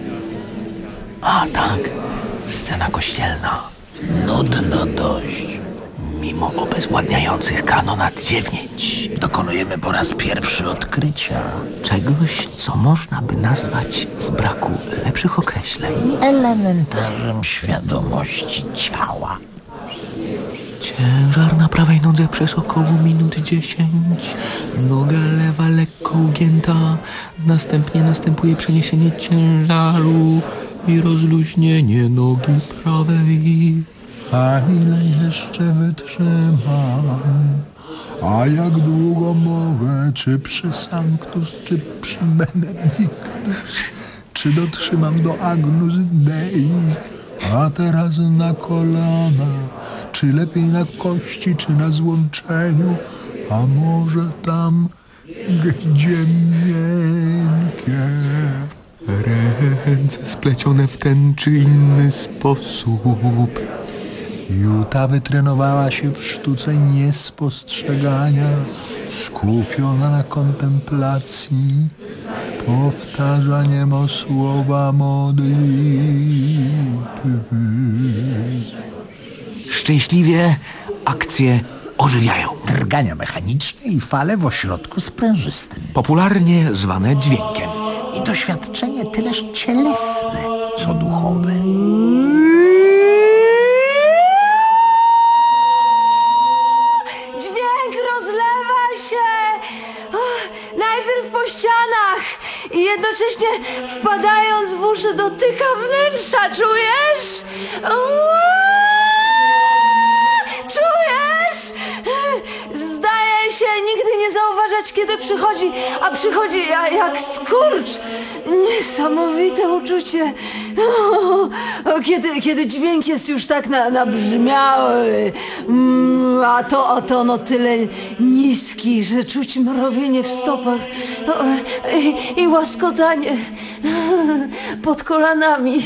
A tak, scena kościelna. Nudno dość. Mimo obezwładniających kanonad dziewięć dokonujemy po raz pierwszy odkrycia czegoś, co można by nazwać z braku lepszych określeń elementarzem świadomości ciała. Ciężar na prawej nodze przez około minut dziesięć. Noga lewa lekko ugięta. Następnie następuje przeniesienie ciężaru i rozluźnienie nogi prawej. A ile jeszcze wytrzymam? A jak długo mogę, czy przy Sanctus, czy przy Benedictus, czy dotrzymam do Agnus Dei, a teraz na kolana, czy lepiej na kości, czy na złączeniu, a może tam, gdzie miękkie. Ręce splecione w ten czy inny sposób. Juta wytrenowała się w sztuce niespostrzegania, skupiona na kontemplacji, powtarza niemo słowa modlitwy. Szczęśliwie akcje ożywiają. Drgania mechaniczne i fale w ośrodku sprężystym. Popularnie zwane dźwiękiem. I doświadczenie tyleż cielesne, co duchowe. Dźwięk rozlewa się oh, najpierw po ścianach i jednocześnie wpadając w uszy dotyka wnętrza. Czujesz? Czujesz? Zdaje się nigdy nie zauważać, kiedy przychodzi, a przychodzi jak skurcz. Niesamowite uczucie. O, kiedy, kiedy dźwięk jest już tak na, nabrzmiały, a to, a to no tyle niski, że czuć mrowienie w stopach i, i łaskotanie pod kolanami.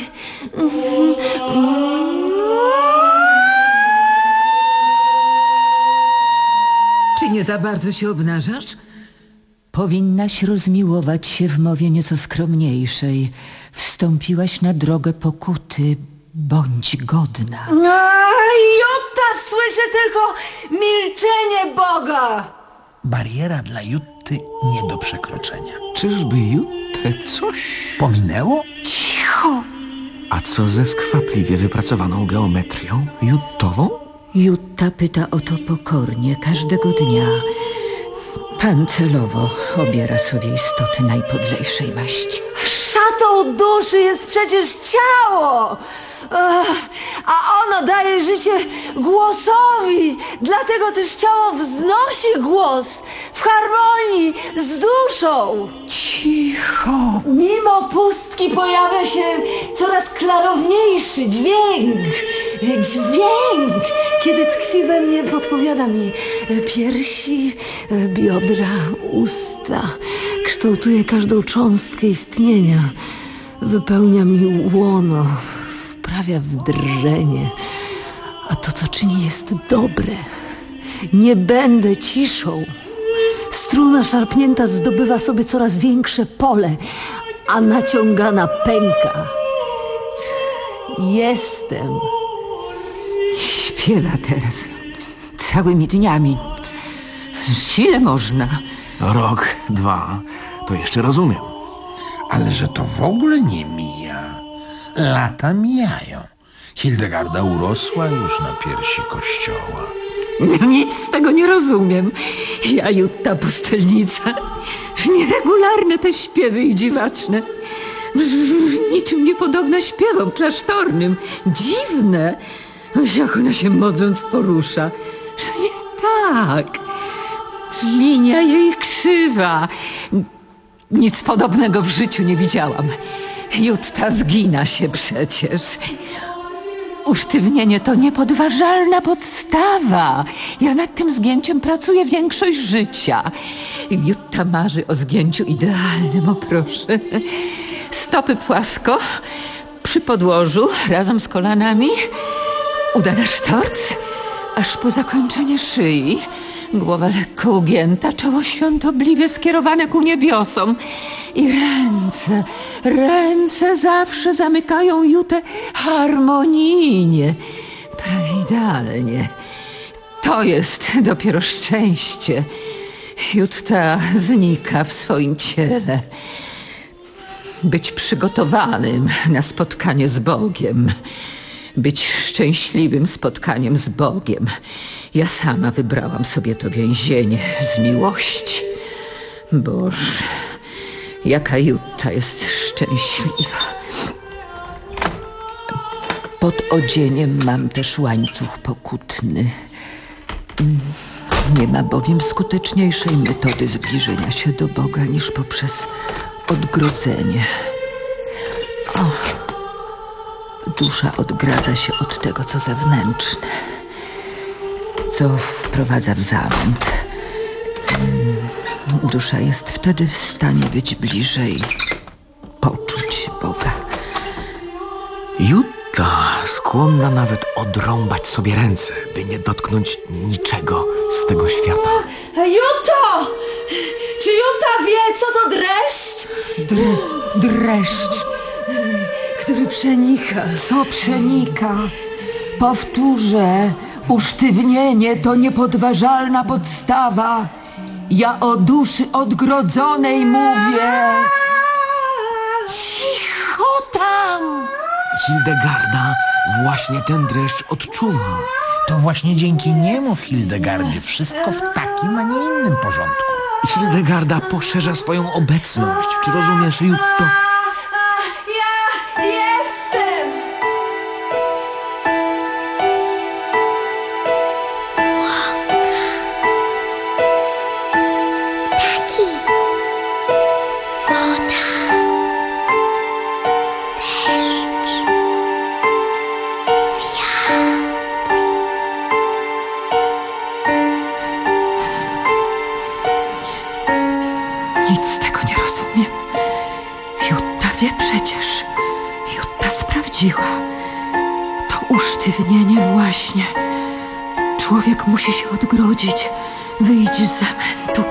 Czy nie za bardzo się obnażasz? Powinnaś rozmiłować się w mowie nieco skromniejszej. Wstąpiłaś na drogę pokuty. Bądź godna. A, Jutta, słyszę tylko milczenie Boga. Bariera dla Jutty nie do przekroczenia. Czyżby Juttę coś pominęło? Cicho. A co ze skwapliwie wypracowaną geometrią juttową? Jutta pyta o to pokornie każdego dnia. Pan celowo obiera sobie istoty najpodlejszej maści. Szatą duszy jest przecież ciało, a ono daje życie głosowi. Dlatego też ciało wznosi głos w harmonii z duszą. Cicho. Mimo pustki pojawia się coraz klarowniejszy dźwięk. Dźwięk, kiedy tkwi we mnie, podpowiada mi piersi, biodra, usta. Kształtuje każdą cząstkę istnienia. Wypełnia mi łono, wprawia w drżenie. A to, co czyni, jest dobre. Nie będę ciszą. Struna szarpnięta zdobywa sobie coraz większe pole, a naciągana pęka. Jestem. Śpiewa teraz całymi dniami. Ile można? Rok, dwa, to jeszcze rozumiem. Ale że to w ogóle nie mija. Lata mijają. Hildegarda urosła już na piersi kościoła. Nic z tego nie rozumiem. Ja, Jutta pustelnica. Nieregularne te śpiewy i dziwaczne. Niczym niepodobne śpiewom klasztornym. Dziwne. Jak ona się modląc porusza. Że nie tak. Linia jej krzywa. Nic podobnego w życiu nie widziałam. Jutta zgina się przecież. Usztywnienie to niepodważalna podstawa. Ja nad tym zgięciem pracuję większość życia. Jutta marzy o zgięciu idealnym, o proszę. Stopy płasko, przy podłożu, razem z kolanami. Uda na sztorc, aż po zakończenie szyi. Głowa lekko ugięta, czoło świątobliwie skierowane ku niebiosom. I ręce, ręce zawsze zamykają Jutę harmonijnie, prawie idealnie. To jest dopiero szczęście. Jutta znika w swoim ciele. Być przygotowanym na spotkanie z Bogiem. Być szczęśliwym spotkaniem z Bogiem. Ja sama wybrałam sobie to więzienie z miłości. Boże, jaka Jutta jest szczęśliwa. Pod odzieniem mam też łańcuch pokutny. Nie ma bowiem skuteczniejszej metody zbliżenia się do Boga niż poprzez odgrodzenie. O, dusza odgradza się od tego, co zewnętrzne, co wprowadza w zamęt. Dusza jest wtedy w stanie być bliżej, poczuć Boga. Jutta skłonna nawet odrąbać sobie ręce, by nie dotknąć niczego z tego świata. Juto! Czy Juta wie, co to dreszcz? Dr, dreszcz, który przenika. Co przenika? Powtórzę, usztywnienie to niepodważalna podstawa. Ja o duszy odgrodzonej mówię. Cicho tam! Hildegarda właśnie ten dreszcz odczuwa. To właśnie dzięki niemu w Hildegardzie wszystko w takim, a nie innym porządku. Hildegarda poszerza swoją obecność. Czy rozumiesz, Jutto? Ja jestem! Taki. Woda. Deszcz. Wiatr. Nic z tego nie rozumiem. Jutta wie przecież. Jutta sprawdziła. To usztywnienie właśnie. Człowiek musi się odgrodzić, wyjść z zamętu.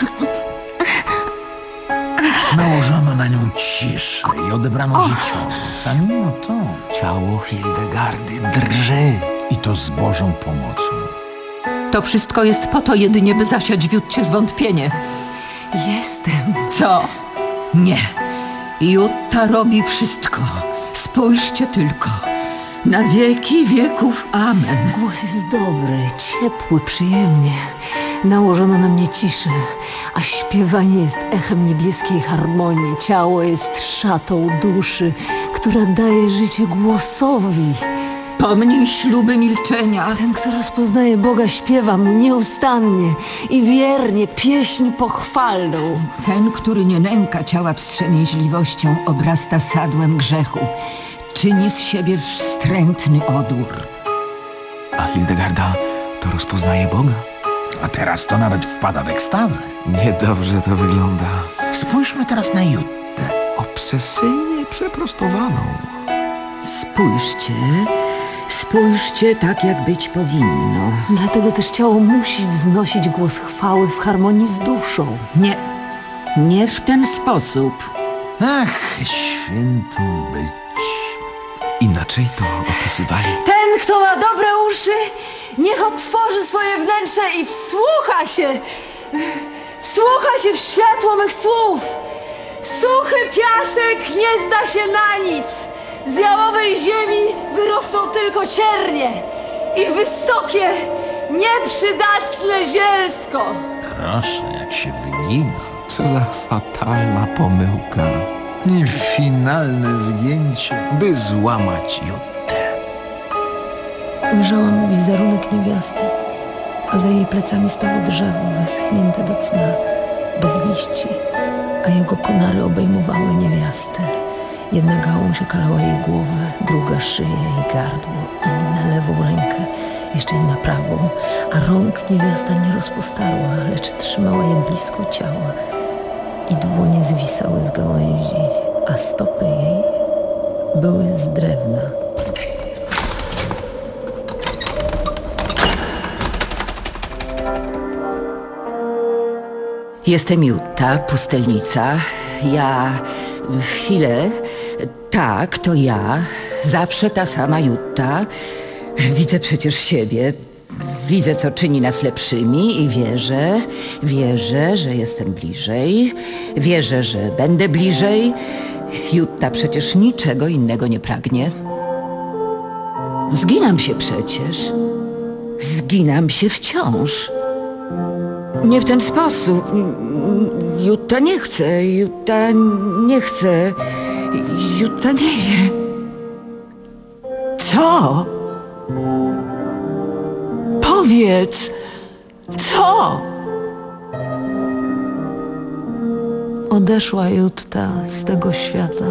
Nałożono na nią ciszę i odebrano życiowość, a mimo to ciało Hildegardy drży i to z Bożą pomocą. To wszystko jest po to jedynie, by zasiać w Jutcie zwątpienie. Jestem. Co? Nie. Jutta robi wszystko. Spójrzcie tylko. Na wieki wieków. Amen. Głos jest dobry, ciepły, przyjemnie. Nałożono na mnie ciszę, a śpiewanie jest echem niebieskiej harmonii. Ciało jest szatą duszy, która daje życie głosowi. Pomnij śluby milczenia. Ten, kto rozpoznaje Boga, śpiewa mu nieustannie i wiernie pieśń pochwalną. Ten, który nie nęka ciała wstrzemięźliwością, obrasta sadłem grzechu. Czyni z siebie wstrętny odór. A Hildegarda to rozpoznaje Boga? A teraz to nawet wpada w ekstazę. Niedobrze to wygląda. Spójrzmy teraz na Juttę. Obsesyjnie przeprostowaną. Spójrzcie, spójrzcie tak, jak być powinno. Dlatego też ciało musi wznosić głos chwały w harmonii z duszą. Nie, nie w ten sposób. Ach, świętą być. Inaczej to opisywali. Ten, kto ma dobre uszy, niech otworzy swoje wnętrze i wsłucha się. Wsłucha się w światło mych słów. Suchy piasek nie zda się na nic. Z jałowej ziemi wyrosną tylko ciernie i wysokie, nieprzydatne zielsko. Proszę, jak się wygina. Co za fatalna pomyłka. I finalne zgięcie, by złamać Juttę. Ujrzałam wizerunek niewiasty, a za jej plecami stało drzewo wyschnięte do cna, bez liści, a jego konary obejmowały niewiastę. Jedna gałąź okalała jej głowę, druga szyję i gardło, inna lewą rękę, jeszcze inna prawą, a rąk niewiasta nie rozpostarła, lecz trzymała je blisko ciała i dłonie zwisały z gałęzi, a stopy jej były z drewna. Jestem Jutta, pustelnica. Ja... Chwilę. Tak, to ja. Zawsze ta sama Jutta. Widzę przecież siebie. Widzę, co czyni nas lepszymi i wierzę, wierzę, że jestem bliżej. Wierzę, że będę bliżej. Jutta przecież niczego innego nie pragnie. Zginam się przecież. Zginam się wciąż. Nie w ten sposób. Jutta nie chce, Jutta nie chce, Jutta nie wie. Co? Powiedz, Co? Odeszła Jutta z tego świata.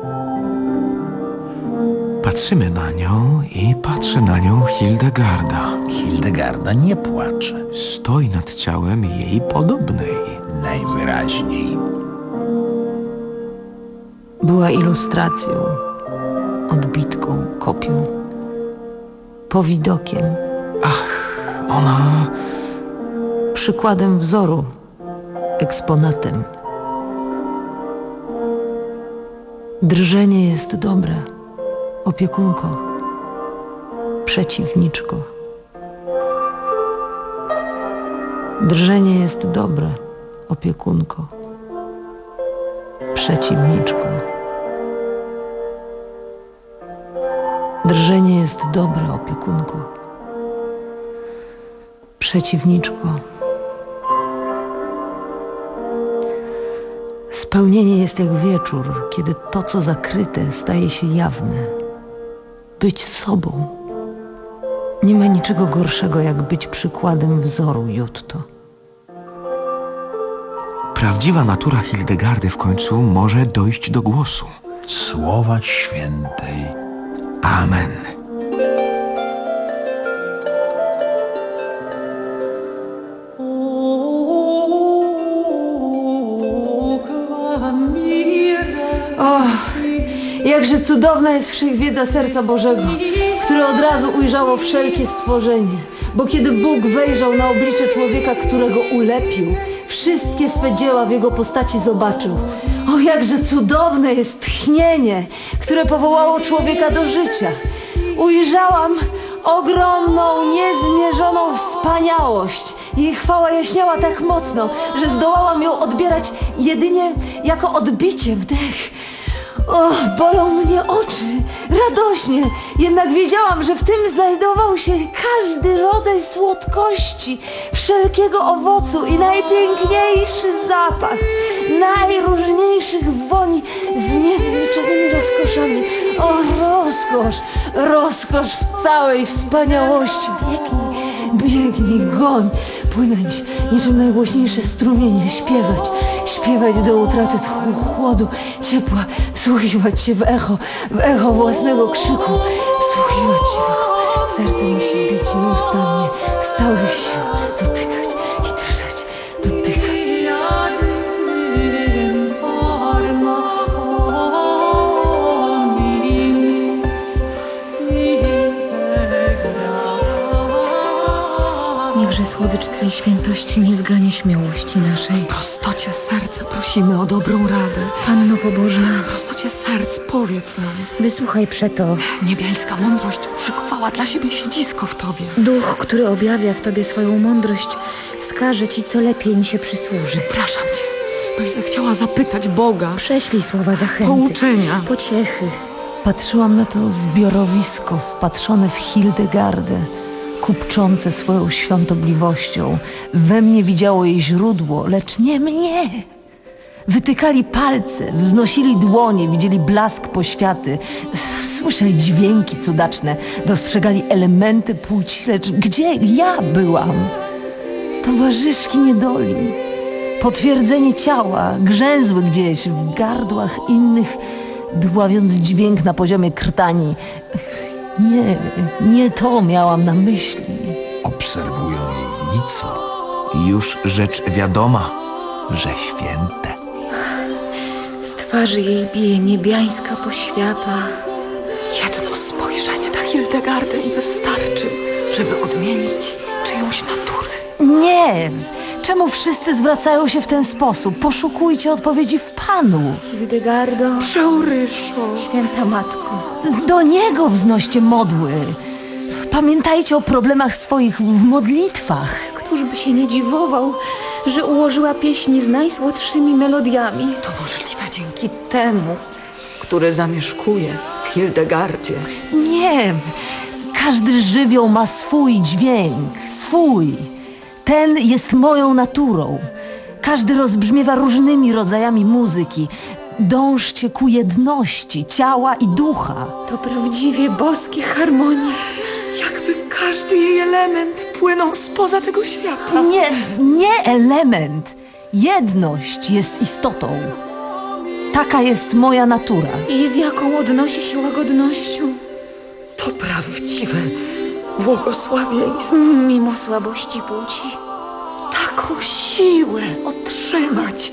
Patrzymy na nią i patrzy na nią Hildegarda. Hildegarda nie płacze. Stoi nad ciałem jej podobnej. Najwyraźniej. Była ilustracją, odbitką, kopią, powidokiem. Ach, ona... Przykładem wzoru, eksponatem. Drżenie jest dobre, opiekunko, przeciwniczko. Drżenie jest dobre, opiekunko, przeciwniczko. Drżenie jest dobre, opiekunko, przeciwniczko. Spełnienie jest jak wieczór, kiedy to, co zakryte, staje się jawne. Być sobą. Nie ma niczego gorszego, jak być przykładem wzoru, Jutto. Prawdziwa natura Hildegardy w końcu może dojść do głosu. Słowa świętej. Amen. O, jakże cudowna jest wszechwiedza serca Bożego, które od razu ujrzało wszelkie stworzenie. Bo kiedy Bóg wejrzał na oblicze człowieka, którego ulepił, wszystkie swe dzieła w jego postaci zobaczył. O, jakże cudowne jest tchnienie, które powołało człowieka do życia. Ujrzałam ogromną, niezmierzoną wspaniałość. Jej chwała jaśniała tak mocno, że zdołałam ją odbierać jedynie jako odbicie, wdech. O, bolą mnie oczy, radośnie. Jednak wiedziałam, że w tym znajdował się każdy rodzaj słodkości, wszelkiego owocu i najpiękniejszy zapach, najróżniejszych woni z niezliczonymi rozkoszami. O, rozkosz, rozkosz w całej wspaniałości. Biegnij, biegnij, goń, płynąć niczym najgłośniejsze strumienie, śpiewać, śpiewać do utraty tchu, chłodu, ciepła, wsłuchiwać się w echo, w echo własnego krzyku, wsłuchiwać się w echo. Serce musi bić nieustannie, z całych sił, dotykać i drżeć, dotykać. Niechże słodycz Twej świętości nie zganie śmiałości naszej. W prostocie serca prosimy o dobrą radę. Panno pobożna, w prostocie serc powiedz nam. Wysłuchaj przeto. Niebiańska mądrość uszykowała dla siebie siedzisko w Tobie. Duch, który objawia w Tobie swoją mądrość, wskaże Ci, co lepiej mi się przysłuży. Praszam Cię, byś zechciała zapytać Boga. Prześlij słowa zachęty, pouczenia, pociechy. Patrzyłam na to zbiorowisko wpatrzone w Hildegardę, kupczące swoją świątobliwością. We mnie widziało jej źródło, lecz nie mnie. Wytykali palce, wznosili dłonie, widzieli blask poświaty, słyszeli dźwięki cudaczne, dostrzegali elementy płci, lecz gdzie ja byłam? Towarzyszki niedoli, potwierdzenie ciała, grzęzły gdzieś w gardłach innych, dławiąc dźwięk na poziomie krtani. Nie, nie to miałam na myśli. Obserwują jej lico. Już rzecz wiadoma, że święte. Z twarzy jej bije niebiańska poświata. Jedno spojrzenie na Hildegardę i wystarczy, żeby odmienić czyjąś naturę. Nie! Czemu wszyscy zwracają się w ten sposób? Poszukujcie odpowiedzi w Panu. Hildegardo, Przeuryszo, święta Matko, do Niego wznoście modły. Pamiętajcie o problemach swoich w modlitwach. Któż by się nie dziwował, że ułożyła pieśni z najsłodszymi melodiami. To możliwe dzięki temu, który zamieszkuje w Hildegardzie. Nie, każdy żywioł ma swój dźwięk, swój. Ten jest moją naturą. Każdy rozbrzmiewa różnymi rodzajami muzyki. Dążcie ku jedności ciała i ducha. To prawdziwie boskie harmonie. Jakby każdy jej element płyną spoza tego świata. Nie, nie element. Jedność jest istotą. Taka jest moja natura. I z jaką odnosi się łagodnością? To prawdziwe błogosławieństwo. Mimo słabości płci. Taką siłę otrzymać.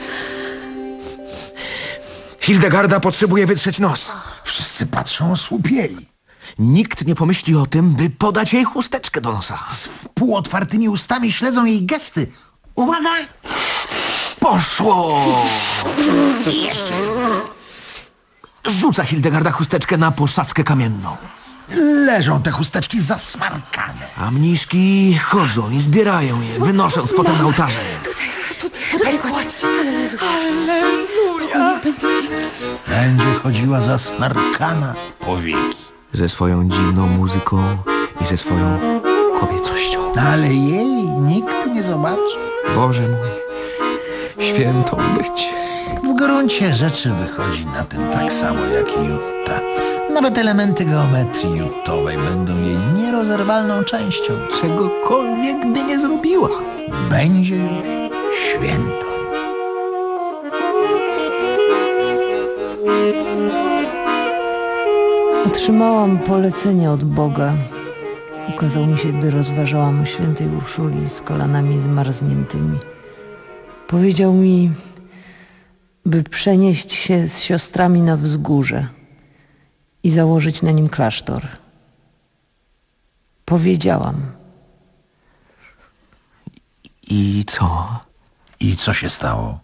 Hildegarda potrzebuje wytrzeć nos. Wszyscy patrzą osłupieli. Nikt nie pomyśli o tym, by podać jej chusteczkę do nosa. Z półotwartymi ustami śledzą jej gesty. Uwaga! Poszło! I jeszcze. Rzuca Hildegarda chusteczkę na posadzkę kamienną. Leżą te chusteczki zasmarkane. A mniszki chodzą i zbierają je, wynosząc potem na ołtarze. Tutaj kładźcie. Halleluja. Będzie chodziła zasmarkana po wieki. Ze swoją dziwną muzyką i ze swoją kobiecością. Ale jej nikt nie zobaczy. Boże mój, świętą być. W gruncie rzeczy wychodzi na tym tak samo jak i Jutta. Nawet elementy geometrii jutowej będą jej nierozerwalną częścią. Czegokolwiek by nie zrobiła. Będzie już świętą. Otrzymałam polecenie od Boga. Ukazał mi się, gdy rozważałam o świętej Urszuli z kolanami zmarzniętymi. Powiedział mi, by przenieść się z siostrami na wzgórze i założyć na nim klasztor. Powiedziałam. I co? I co się stało?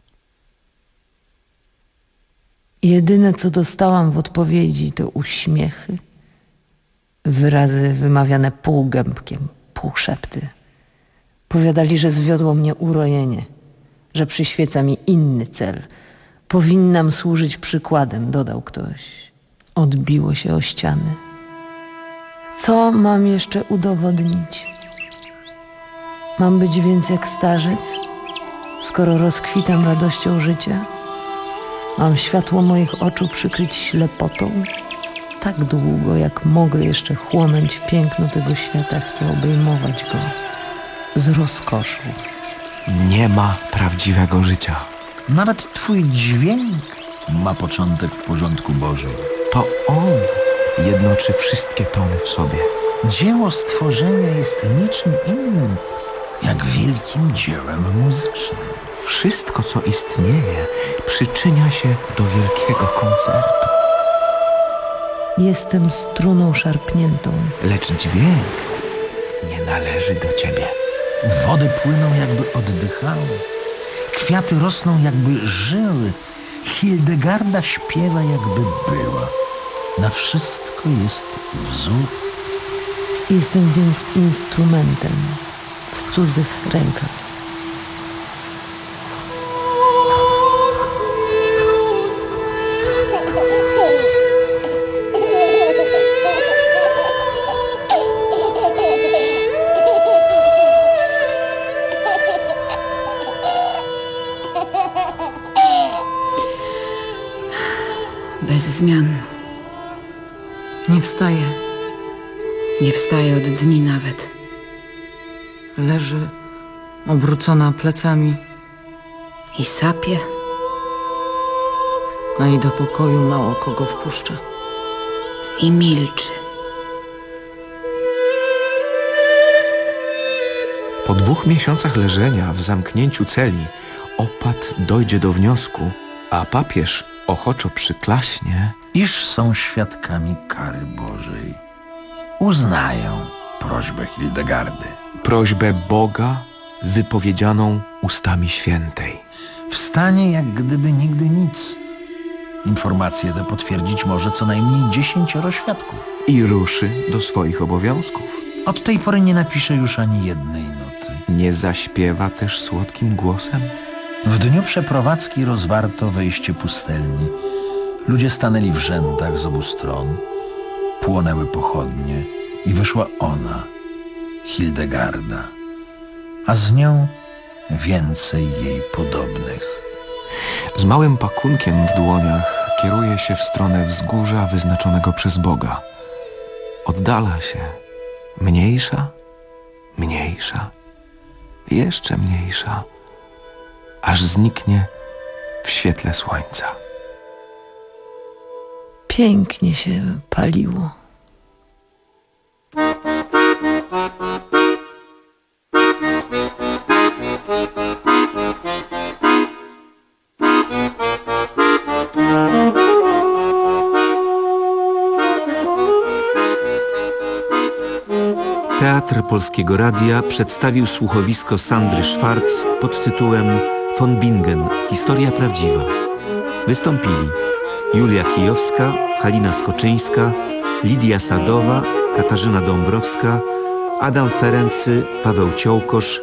Jedyne, co dostałam w odpowiedzi, to uśmiechy, wyrazy wymawiane półgębkiem, półszepty. Powiadali, że zwiodło mnie urojenie, że przyświeca mi inny cel. Powinnam służyć przykładem, dodał ktoś. Odbiło się o ściany. Co mam jeszcze udowodnić? Mam być więc jak starzec, skoro rozkwitam radością życia? Mam światło moich oczu przykryć ślepotą? Tak długo, jak mogę jeszcze chłonąć piękno tego świata, chcę obejmować go z rozkoszą. Nie ma prawdziwego życia. Nawet twój dźwięk ma początek w porządku Bożym. To On jednoczy wszystkie tony w sobie. Dzieło stworzenia jest niczym innym, jak wielkim dziełem muzycznym. Wszystko, co istnieje, przyczynia się do wielkiego koncertu. Jestem struną szarpniętą. Lecz dźwięk nie należy do ciebie. Wody płyną, jakby oddychały. Kwiaty rosną, jakby żyły. Hildegarda śpiewa, jakby była. Na wszystko jest wzór. Jestem więc instrumentem w cudzych rękach. Bez zmian. Nie wstaje. Nie wstaje od dni nawet. Leży obrócona plecami. I sapie. A i do pokoju mało kogo wpuszcza. I milczy. Po dwóch miesiącach leżenia w zamknięciu celi opat dojdzie do wniosku, a papież ochoczo przyklaśnie, iż są świadkami kary Bożej. Uznają prośbę Hildegardy. Prośbę Boga wypowiedzianą ustami świętej. Wstanie jak gdyby nigdy nic. Informacje te potwierdzić może co najmniej dziesięcioro świadków. I ruszy do swoich obowiązków. Od tej pory nie napisze już ani jednej noty. Nie zaśpiewa też słodkim głosem. W dniu przeprowadzki rozwarto wejście pustelni. Ludzie stanęli w rzędach z obu stron. Płonęły pochodnie i wyszła ona, Hildegarda, a z nią więcej jej podobnych. Z małym pakunkiem w dłoniach kieruje się w stronę wzgórza wyznaczonego przez Boga. Oddala się Mniejsza, mniejsza, jeszcze mniejsza, aż zniknie w świetle słońca. Pięknie się paliło. Teatr Polskiego Radia przedstawił słuchowisko Sandry Schwarz pod tytułem Von Bingen. Historia prawdziwa. Wystąpili Julia Kijowska, Halina Skoczyńska, Lidia Sadowa, Katarzyna Dąbrowska, Adam Ferency, Paweł Ciołkosz,